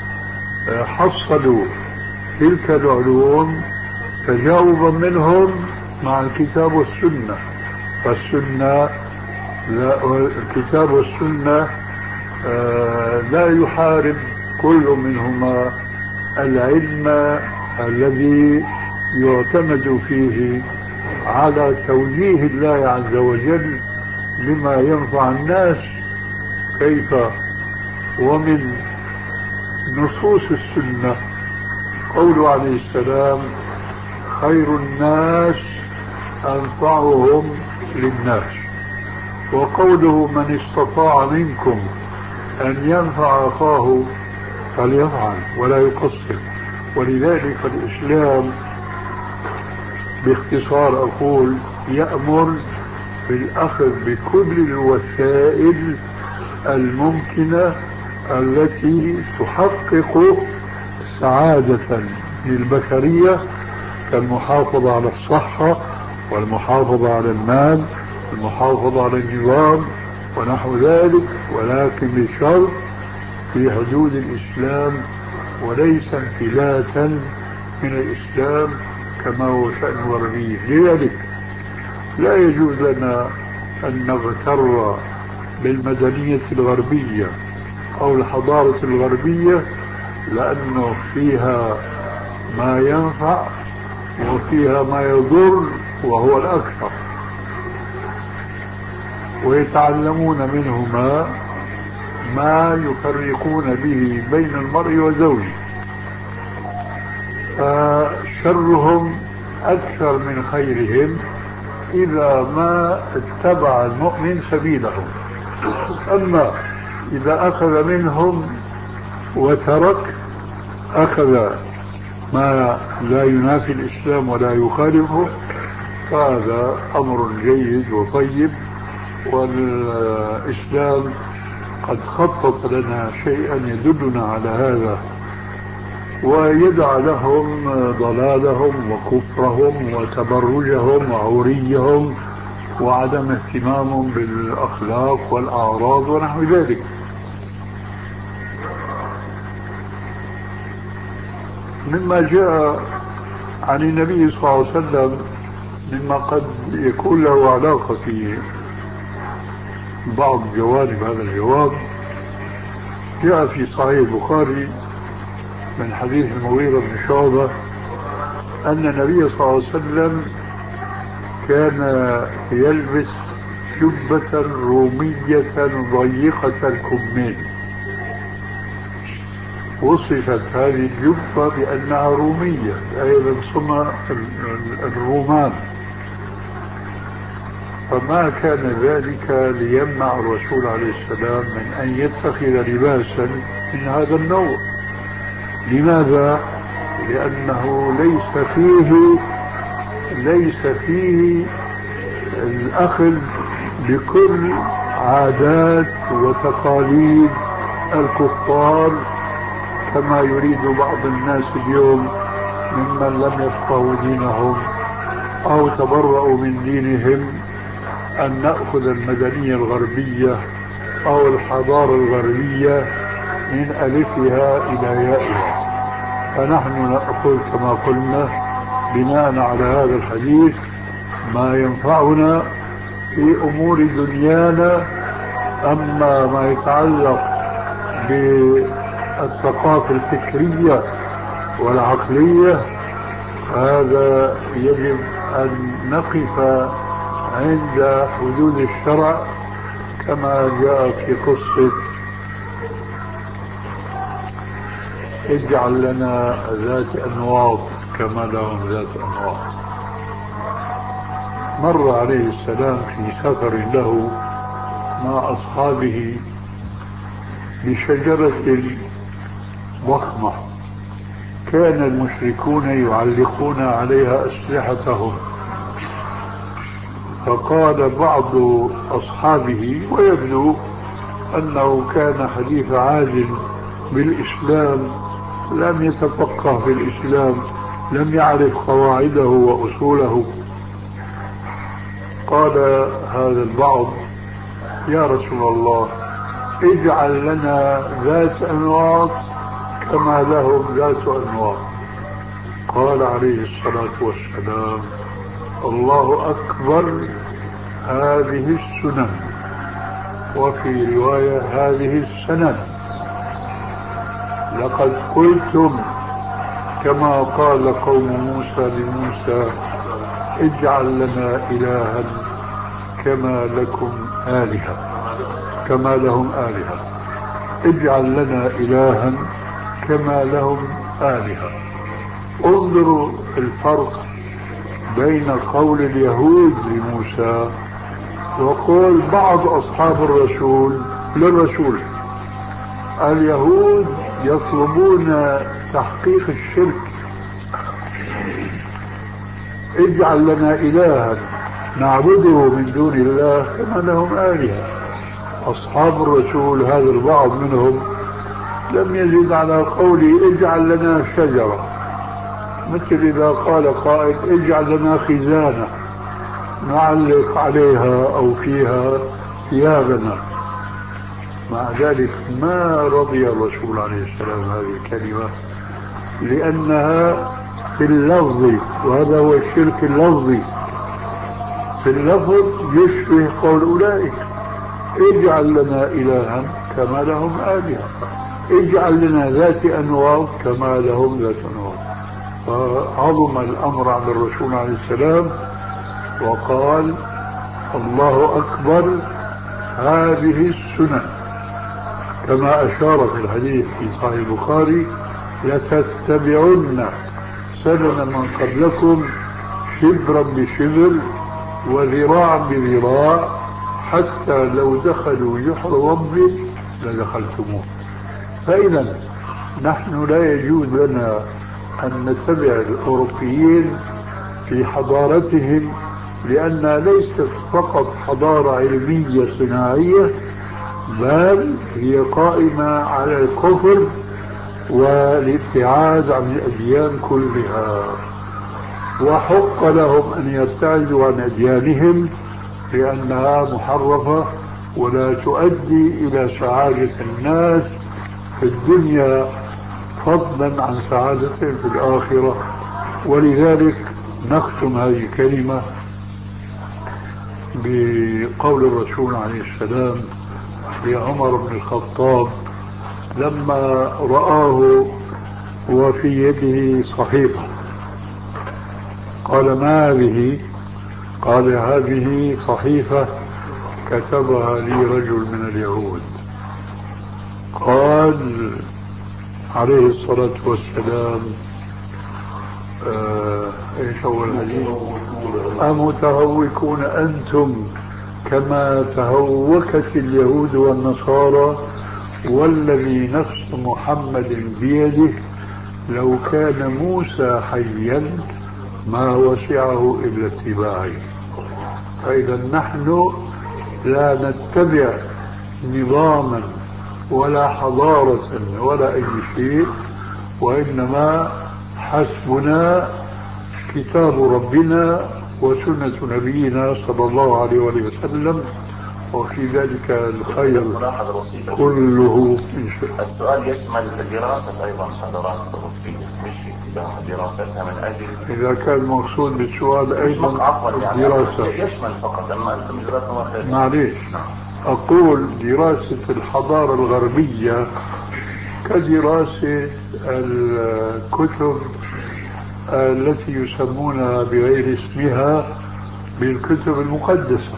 حصلوا تلك العلوم تجاوبا منهم مع الكتاب والسنة، فالسنة الكتاب والسنة لا يحارب كل منهما العلم الذي يعتمد فيه على توجيه الله عز وجل لما ينفع الناس. كيف؟ ومن نصوص السنة قوله عليه السلام: خير الناس أنفعهم للناس، وقوله: من استطاع منكم أن ينفع أخاه فليفعل ولا يقصر. ولذلك الإسلام باختصار أقول يأمر بالأخذ بكل الوسائل الممكنة التي تحقق سعادة للبشرية، كالمحافظة على الصحة والمحافظة على المال والمحافظة على النظام ونحو ذلك، ولكن بشرط في حدود الإسلام وليس انفلاتا من الإسلام كما هو شأن الغربية. لذلك لا يجوز لنا أن نغتر بالمدنية الغربية أو الحضارة الغربية، لأنه فيها ما ينفع وفيها ما يضر وهو الأكثر، ويتعلمون منهما ما يفرقون به بين المرء وزوجه، فشرهم أكثر من خيرهم إذا ما اتبع المؤمن سبيلهم. أما إذا أخذ منهم وترك، أخذ ما لا ينافي الإسلام ولا يخالفه، فهذا أمر جيد وطيب، والإسلام قد خطط لنا شيئا يدلنا على هذا، ويدع لهم ضلالهم وكفرهم وتبرجهم وعوريهم وعدم اهتمامهم بالأخلاق والأعراض ونحو ذلك. مما جاء عن النبي صلى الله عليه وسلم مما قد يكون له علاقة في بعض جوانب هذا الجواب، جاء في صحيح البخاري من حديث المغيرة بن شعبة أن النبي صلى الله عليه وسلم كان يلبس جبة رومية ضيقة الكمين. وصفت هذه الجبة بأنها رومية، أي من صنع الرومان، فما كان ذلك ليمنع الرسول عليه السلام من أن يتخذ لباسا من هذا النوع. لماذا؟ لأنه ليس فيه ليس فيه الأخذ بكل عادات وتقاليد الكفار كما يريد بعض الناس اليوم ممن لم يفقهوا دينهم أو تبرؤوا من دينهم، أن نأخذ المدنية الغربية أو الحضارة الغربية من ألفها إلى يائها. فنحن نأخذ كما قلنا بناء على هذا الحديث ما ينفعنا في أمور دنيانا. أما ما يتعلق بالثقافة الفكرية والعقلية هذا يجب أن نقف عند حدود الشرع، كما جاء في قصة اجعل لنا ذات أنواط كما لهم ذات أنواط. مر عليه السلام في سفر له مع أصحابه بشجرة ضخمة كان المشركون يعلقون عليها أسلحتهم، فقال بعض أصحابه ويبدو أنه كان حديث عهد بالإسلام، لم يتفقه في الإسلام، لم يعرف قواعده وأصوله، قال هذا البعض يا رسول الله اجعل لنا ذات أنواط كما لهم ذات أنواط. قال عليه الصلاة والسلام الله أكبر، هذه السنن، وفي رواية هذه السنن، لقد قلتم كما قال قوم موسى لموسى اجعل لنا إلها كما لكم آلهة كما لهم آلهة اجعل لنا إلها كما لهم آلهة. انظروا الفرق بين قول اليهود لموسى وقول بعض أصحاب الرسول للرسول. اليهود يطلبون تحقيق الشرك، اجعل لنا إلها نعبده من دون الله كما لهم آلهة. أصحاب الرسول هذا البعض منهم لم يزد على قوله اجعل لنا شجرة، مثل إذا قال قائل اجعل لنا خزانة نعلق عليها أو فيها ثيابنا. مع ذلك ما رضي الرسول عليه السلام هذه الكلمة، لأنها في اللفظ، وهذا هو الشرك اللفظي، في اللفظ يشبه قول أولئك اجعل لنا إلها كما لهم آلهة، اجعل لنا ذات أنواط كما لهم ذات أنواط. فعظم الأمر عند الرسول عليه السلام وقال الله أكبر هذه السنن، كما أشار في الحديث في صحيح البخاري لتتبعن سنن من قبلكم شبرا بشبر وذراعا بذراع حتى لو دخلوا جحر رب لدخلتموه. فإذا نحن لا يجوز لنا أن نتبع الأوروبيين في حضارتهم، لأنها ليست فقط حضارة علمية صناعية، بل هي قائمة على الكفر والابتعاد عن الأديان كلها، وحق لهم أن يبتعدوا عن أديانهم لأنها محرفة ولا تؤدي إلى سعادة الناس في الدنيا فضلا عن سعادتهم في الآخرة. ولذلك نختم هذه الكلمة بقول الرسول عليه السلام لعمر بن الخطاب لما رآه وفي يده صحيفة، قال ما هذه؟ قال هذه صحيفة كتبها لي رجل من اليهود. قال عليه الصلاة والسلام آه ايش هو الحديث؟ أمتهوكون أنتم كما تهوكت اليهود والنصارى، والذي نفس محمد بيده لو كان موسى حيا ما وسعه إلا اتباعي. فإذا نحن لا نتبع نظاما ولا حضارة ولا أي شيء، وإنما حسبنا كتاب ربنا وسنة نبينا صلى الله عليه وسلم، وفي ذلك الخير كله.
السؤال يشمل دراسة أيضا حضارات أوروبية، مش اتباع دراستها من أجل،
إذا كان المقصود بالسؤال أيضا الدراسة
يشمل فقط، أما أنتم جزاكم الله خير.
معليش، أقول دراسة الحضارة الغربية كدراسة الكتب التي يسمونها بغير اسمها بالكتب المقدسة.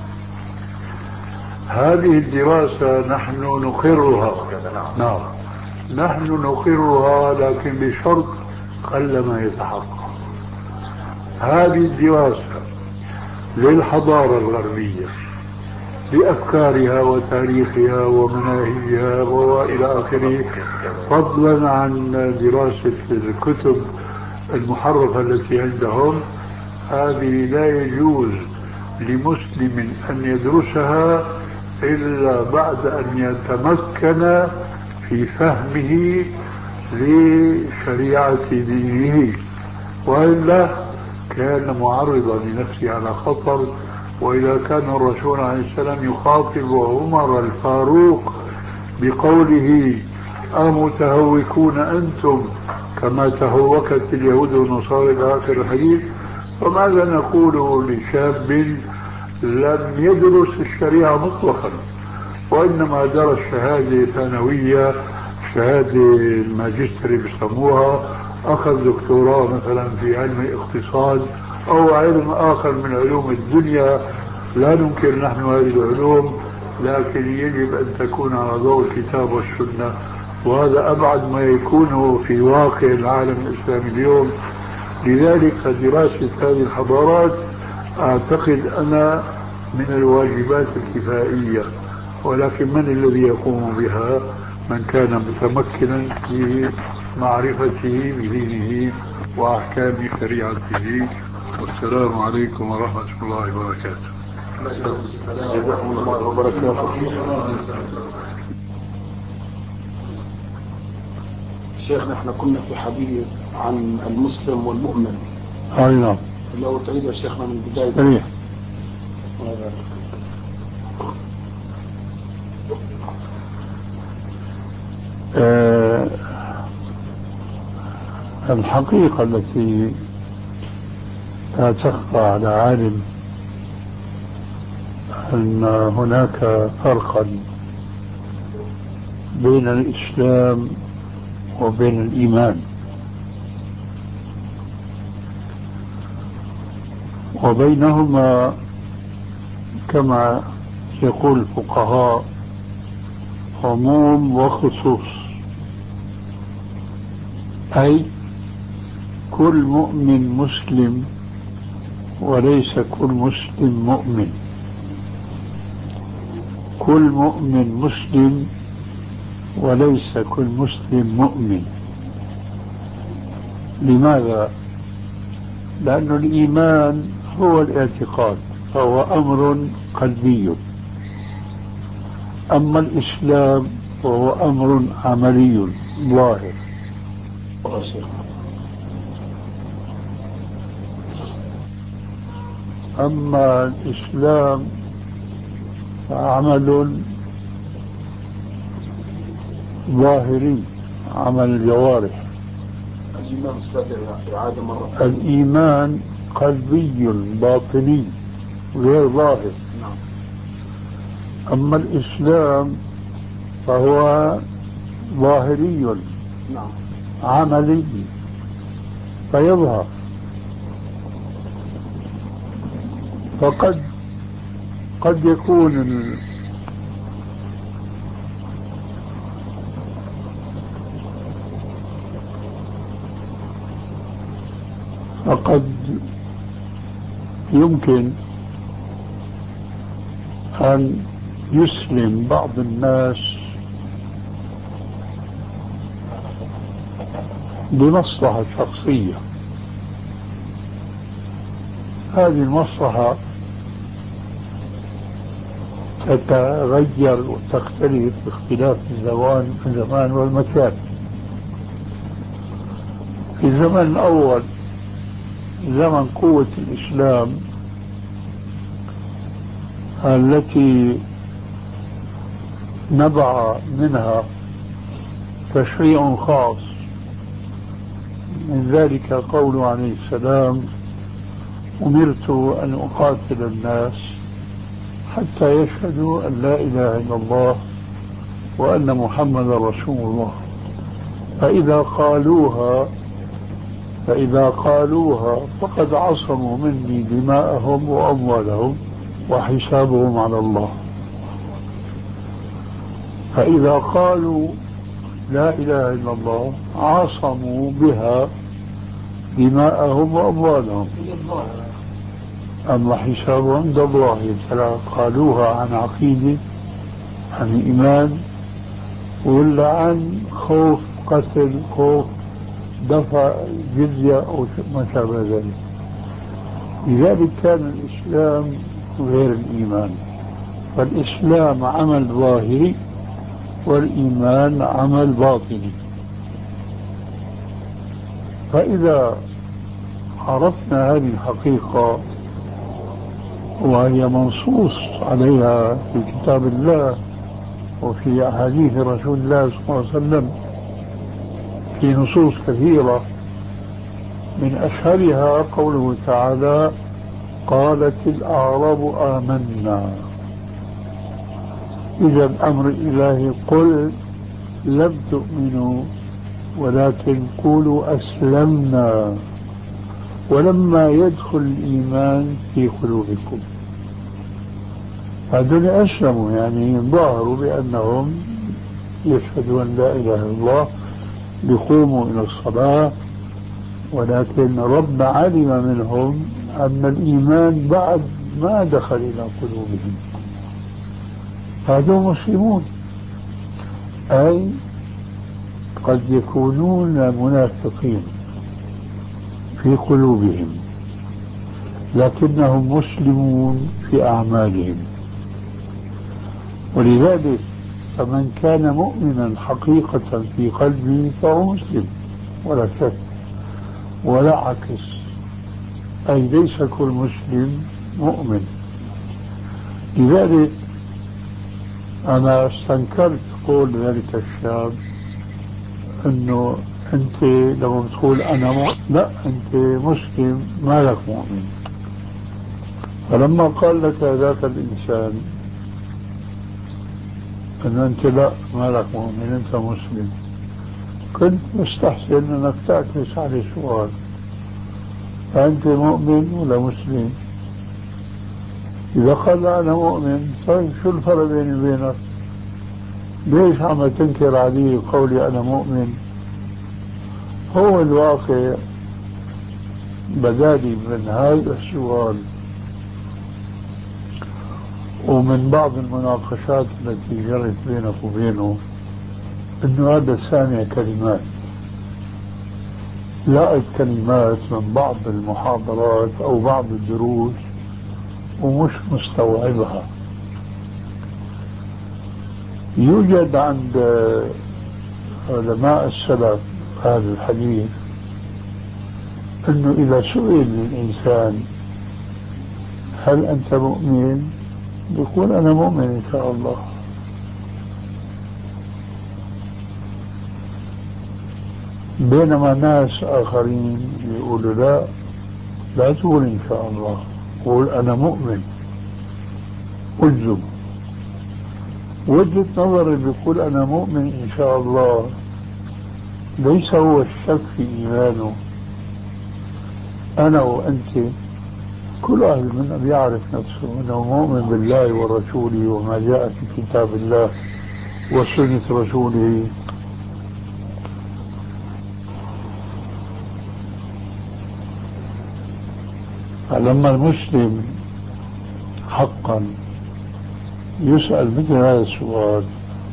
هذه الدراسة نحن نقرها، نعم نحن نقرها، لكن بشرط قل ما يتحقق. هذه الدراسة للحضارة الغربية بأفكارها وتاريخها ومناهجها وإلى آخره، فضلا عن دراسة الكتب المحرفة التي عندهم، هذه لا يجوز لمسلم أن يدرسها إلا بعد أن يتمكن في فهمه لشريعة دينه، وإلا كان معرضا لنفسه على خطر. وإذا كان الرسول عليه السلام يخاطب عمر الفاروق بقوله أمتهوكون أنتم كما تهوكت اليهود والنصارى إلى آخر الحديث، فماذا نقول لشاب لم يدرس الشريعة مطلقا وإنما درس شهادة ثانوية، شهادة الماجستير بسموها، أخذ دكتوراه مثلا في علم الاقتصاد أو علم آخر من علوم الدنيا. لا ننكر نحن هذه العلوم، لكن يجب أن تكون على ضوء الكتاب والسنة، وهذا أبعد ما يكون في واقع العالم الإسلامي اليوم. لذلك دراسة هذه الحضارات أعتقد أنا من الواجبات الكفائية، ولكن من الذي يقوم بها؟ من كان متمكنا في معرفته بدينه وأحكام شريعته والسلام عليكم ورحمة الله وبركاته.
جزاكم الله وبركاته. شيخنا احنا كنا في حديث عن المسلم والمؤمن.
أي نعم.
لو تعيد يا شيخنا من بداية.
صحيح. أه الحقيقة التي لا تخفى على عالم أن هناك فرقا بين الإسلام وبين الإيمان، وبينهما كما يقول الفقهاء عموم وخصوص، أي كل مؤمن مسلم وليس كل مسلم مؤمن، كل مؤمن مسلم وليس كل مسلم مؤمن. لماذا؟ لأن الإيمان هو الاعتقاد، فهو أمر قلبي، أما الإسلام فهو أمر عملي ظاهر. أما الإسلام فعمل ظاهري، عمل الجوارح. الإيمان قلبي باطني غير ظاهر. أما الإسلام فهو ظاهري عملي فيظهر. فقد قد يكون ال... فقد يمكن أن يسلم بعض الناس بمصلحة شخصية، هذه المصلحة تتغير وتختلف باختلاف الزمان الزمان والمكان. في الزمن الأول زمن قوة الإسلام التي نبع منها تشريع خاص، من ذلك قوله عليه السلام: أمرت أن أقاتل الناس حتى يشهدوا أن لا إله إلا الله وأن محمد رسول الله، فإذا قالوها فإذا قالوها فقد عصموا مني دماءهم وأموالهم وحسابهم على الله. فإذا قالوا لا إله إلا الله عصموا بها دماءهم وأموالهم، أما حسابهم عند الله. فلا قالوها عن عقيدة، عن إيمان، ولا عن خوف قتل، خوف دفع جزية أو ما شابه ذلك. لذلك كان الإسلام غير الإيمان، فالإسلام عمل ظاهري والإيمان عمل باطني. فإذا عرفنا هذه الحقيقة وهي منصوص عليها في كتاب الله وفي أحاديث رسول الله صلى الله عليه وسلم في نصوص كثيرة، من أشهرها قوله تعالى: قالت الأعراب آمنا. إذا الأمر الإلهي قل لم تؤمنوا ولكن قولوا أسلمنا ولما يدخل الإيمان في قلوبكم. هذول أسلموا، يعني ظاهروا بأنهم يشهدوا أن لا إله إلا الله، يقوموا إلى الصلاة، ولكن رب علم منهم أن الإيمان بعد ما دخل إلى قلوبهم. هذول مسلمون، أي قد يكونون منافقين في قلوبهم، لكنهم مسلمون في أعمالهم. ولذلك فمن كان مؤمنا حقيقة في قلبه فهو مسلم ولا شك، ولا عكس، أي ليس كل مسلم مؤمن. لذلك أنا استنكرت قول ذلك الشاب أنه أنت لما تقول أنا مؤمن، لا، أنت مسلم ما لك مؤمن. فلما قال لك ذاك الإنسان أن أنت لا ما لك مؤمن أنت مسلم، كنت مستحسن أنك تعكس عليه سؤال: أنت مؤمن ولا مسلم؟ إذا قال أنا مؤمن، طيب شو الفرق بيني وبينك؟ ليش عم تنكر علي قولي أنا مؤمن؟ هو الواقع بدالي من هذا السؤال ومن بعض المناقشات التي جرت بينك وبينه انه هذا سامع كلمات، لقيت كلمات من بعض المحاضرات او بعض الدروس ومش مستوعبها. يوجد عند علماء السلف هذا الحديث انه اذا سئل الانسان هل انت مؤمن؟ يقول انا مؤمن ان شاء الله. بينما ناس اخرين يقولوا لا، لا تقول ان شاء الله، قول انا مؤمن الزم. وجهة نظر اللي بيقول انا مؤمن ان شاء الله ليس هو الشك في ايمانه. انا وانت كل أهل منا بيعرف نفسه أنه مؤمن بالله ورسوله وما جاء في كتاب الله وسنة رسوله. فلما المسلم حقا يسأل مثل هذا السؤال،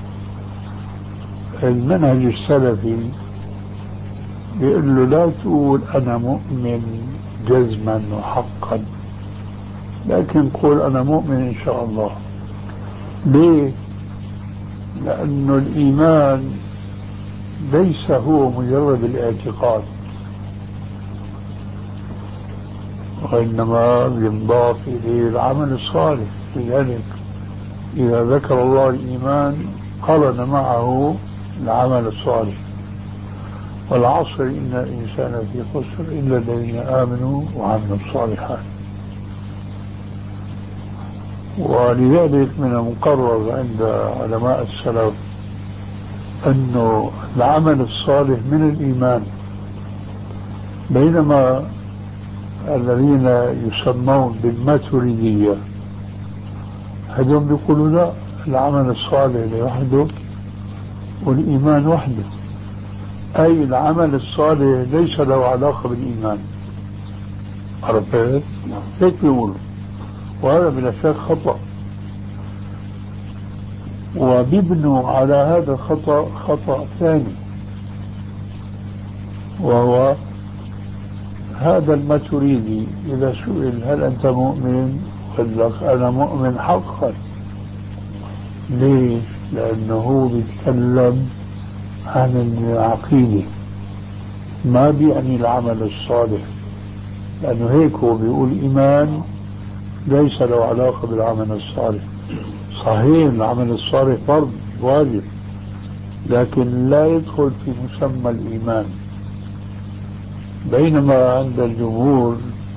المنهج السلفي بيقول له لا تقول أنا مؤمن جزما وحقا، لكن قول أنا مؤمن إن شاء الله. ليه؟ لأنه الإيمان ليس هو مجرد الاعتقاد، وإنما ينضاف إليه العمل الصالح. لذلك إذا ذكر الله الإيمان قرن معه العمل الصالح. والعصر إن الإنسان في خسر إلا الذين آمنوا وعملوا الصالحات. ولذلك من المقرر عند علماء السلف أنه العمل الصالح من الإيمان، بينما الذين يسمون بالماتريدية هذول بيقولوا لا، العمل الصالح لوحده والإيمان وحده، أي العمل الصالح ليس له علاقة بالإيمان. عرفت؟ هيك بيقولوا، وهذا بلا شك خطأ. وبيبنوا على هذا الخطأ خطأ ثاني، وهو هذا الماتريدي إذا سئل هل أنت مؤمن؟ قال لك أنا مؤمن حقا. ليش؟ لأنه بيتكلم عن العقيدة، ما بيعني العمل الصالح، لأنه هيك هو بيقول إيمان ليس له علاقة بالعمل الصالح. صحيح العمل الصالح فرض واجب، لكن لا يدخل في مسمى الإيمان. بينما عند الجمهور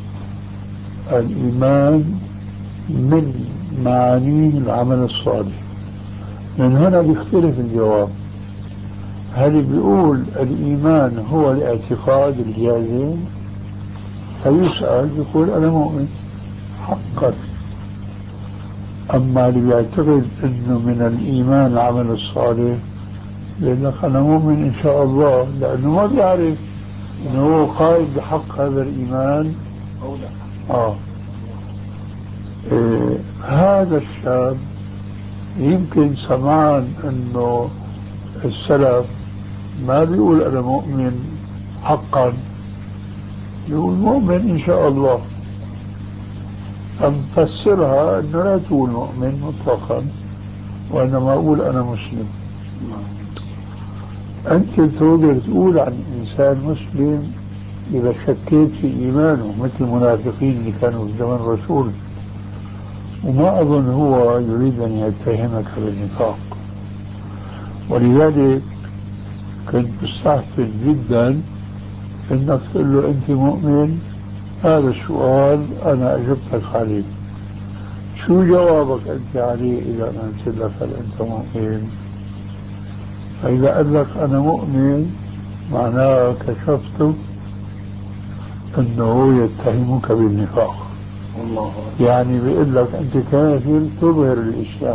الإيمان من معانيه العمل الصالح. من هنا بيختلف الجواب، هل بيقول الإيمان هو الاعتقاد الجازم؟ فيسأل يقول أنا مؤمن حقا. أما اللي بيعتقد أنه من الإيمان العمل الصالح يقول لك أنا مؤمن إن شاء الله، لأنه ما بيعرف أنه هو قائد بحق هذا الإيمان أو لا. آه. إيه هذا الشاب يمكن سمعان أنه السلف ما بيقول أنا مؤمن حقا، يقول مؤمن إن شاء الله. فمفسرها أنه لا تقول مؤمن مطلقا، وإنما أقول أنا مسلم. أنت تقدر تقول عن إنسان مسلم إذا شكيت في إيمانه، مثل المنافقين اللي كانوا في زمن الرسول، وما أظن هو يريد أن يتهمك بالنفاق. ولذلك كنت مستحسن جدا أنك تقول له أنت مؤمن. هذا السؤال أنا أجبتك عليه، شو جوابك أنت عليه إذا أنا قلت لك هل أنت مؤمن؟ فإذا قال لك أنا مؤمن معناه كشفته أنه يتهمك بالنفاق.
الله
يعني بيقول لك أنت كافر تظهر الإسلام.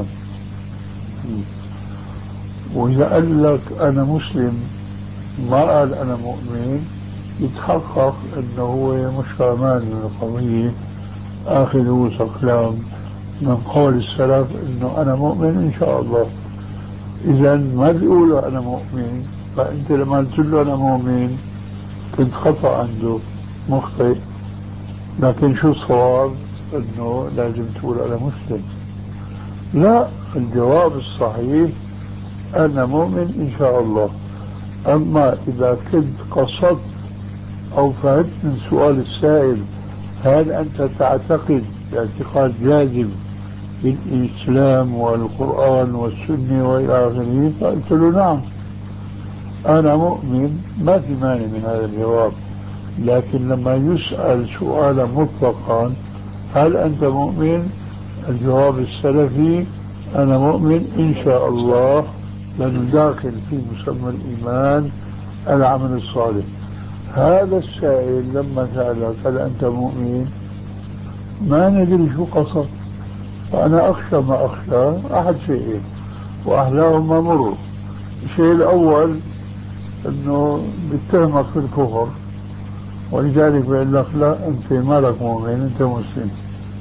وإذا قال لك أنا مسلم ما قال أنا مؤمن، يتحقق أنه هو مش فاهمان من القضية، آخذ وثق كلام من قول السلف أنه أنا مؤمن إن شاء الله. إذا ما بيقولوا أنا مؤمن، فأنت لما قلت له أنا مؤمن كنت خطأ عنده، مخطئ. لكن شو الصواب؟ أنه لازم تقول أنا مسلم. لا، الجواب الصحيح أنا مؤمن إن شاء الله. أما إذا كنت قصدت أو فهمت من سؤال السائل هل أنت تعتقد باعتقاد جازم بالإسلام والقرآن والسنة وإلى آخره، فقلت له نعم أنا مؤمن، ما في مانع من هذا الجواب. لكن لما يسأل سؤالا مطلقا هل أنت مؤمن، الجواب السلفي أنا مؤمن إن شاء الله، لأنه داخل في مسمى الإيمان العمل الصالح. هذا السائل لما سألك هل أنت مؤمن ما ندري شو قصد. فأنا أخشى ما أخشى أحد شيئين وأحلاهما مر. الشيء الأول أنه بيتهمك في الكفر، ولذلك بيقول لك لا أنت ما لك مؤمن، أنت مسلم.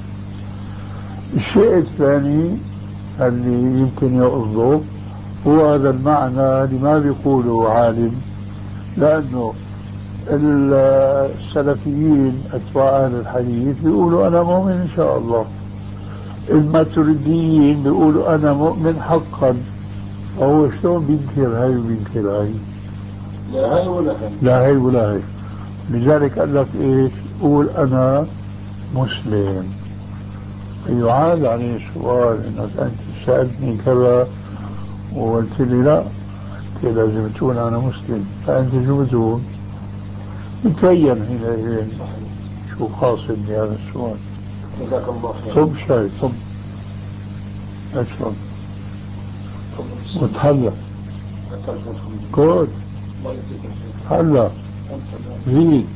الشيء الثاني اللي يمكن يقصده هو هذا المعنى اللي ما بيقوله عالم، لأنه السلفيين أتباع أهل الحديث بيقولوا أنا مؤمن إن شاء الله، الماتريديين بيقولوا أنا مؤمن حقا. فهو شلون بينكر هاي وبينكر هاي؟
لا هاي ولا هاي،
لا هاي ولا هاي. لذلك قال لك إيش؟ قول أنا مسلم. يعاد عليه السؤال إنك أنت سألتني كذا وقلت لي لا أنت لازم تقول أنا مسلم، فأنت شو بتقول؟ يتبين حينئذ شو قاصد بهذا السؤال.
جزاك الله خير.
صب شاي صب اشرب وتحلى كود هلا زيد.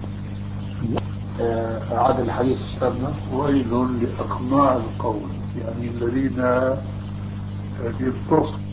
أعاد الحديث أستاذنا.
ويل لأقماع القول، يعني الذين يتصل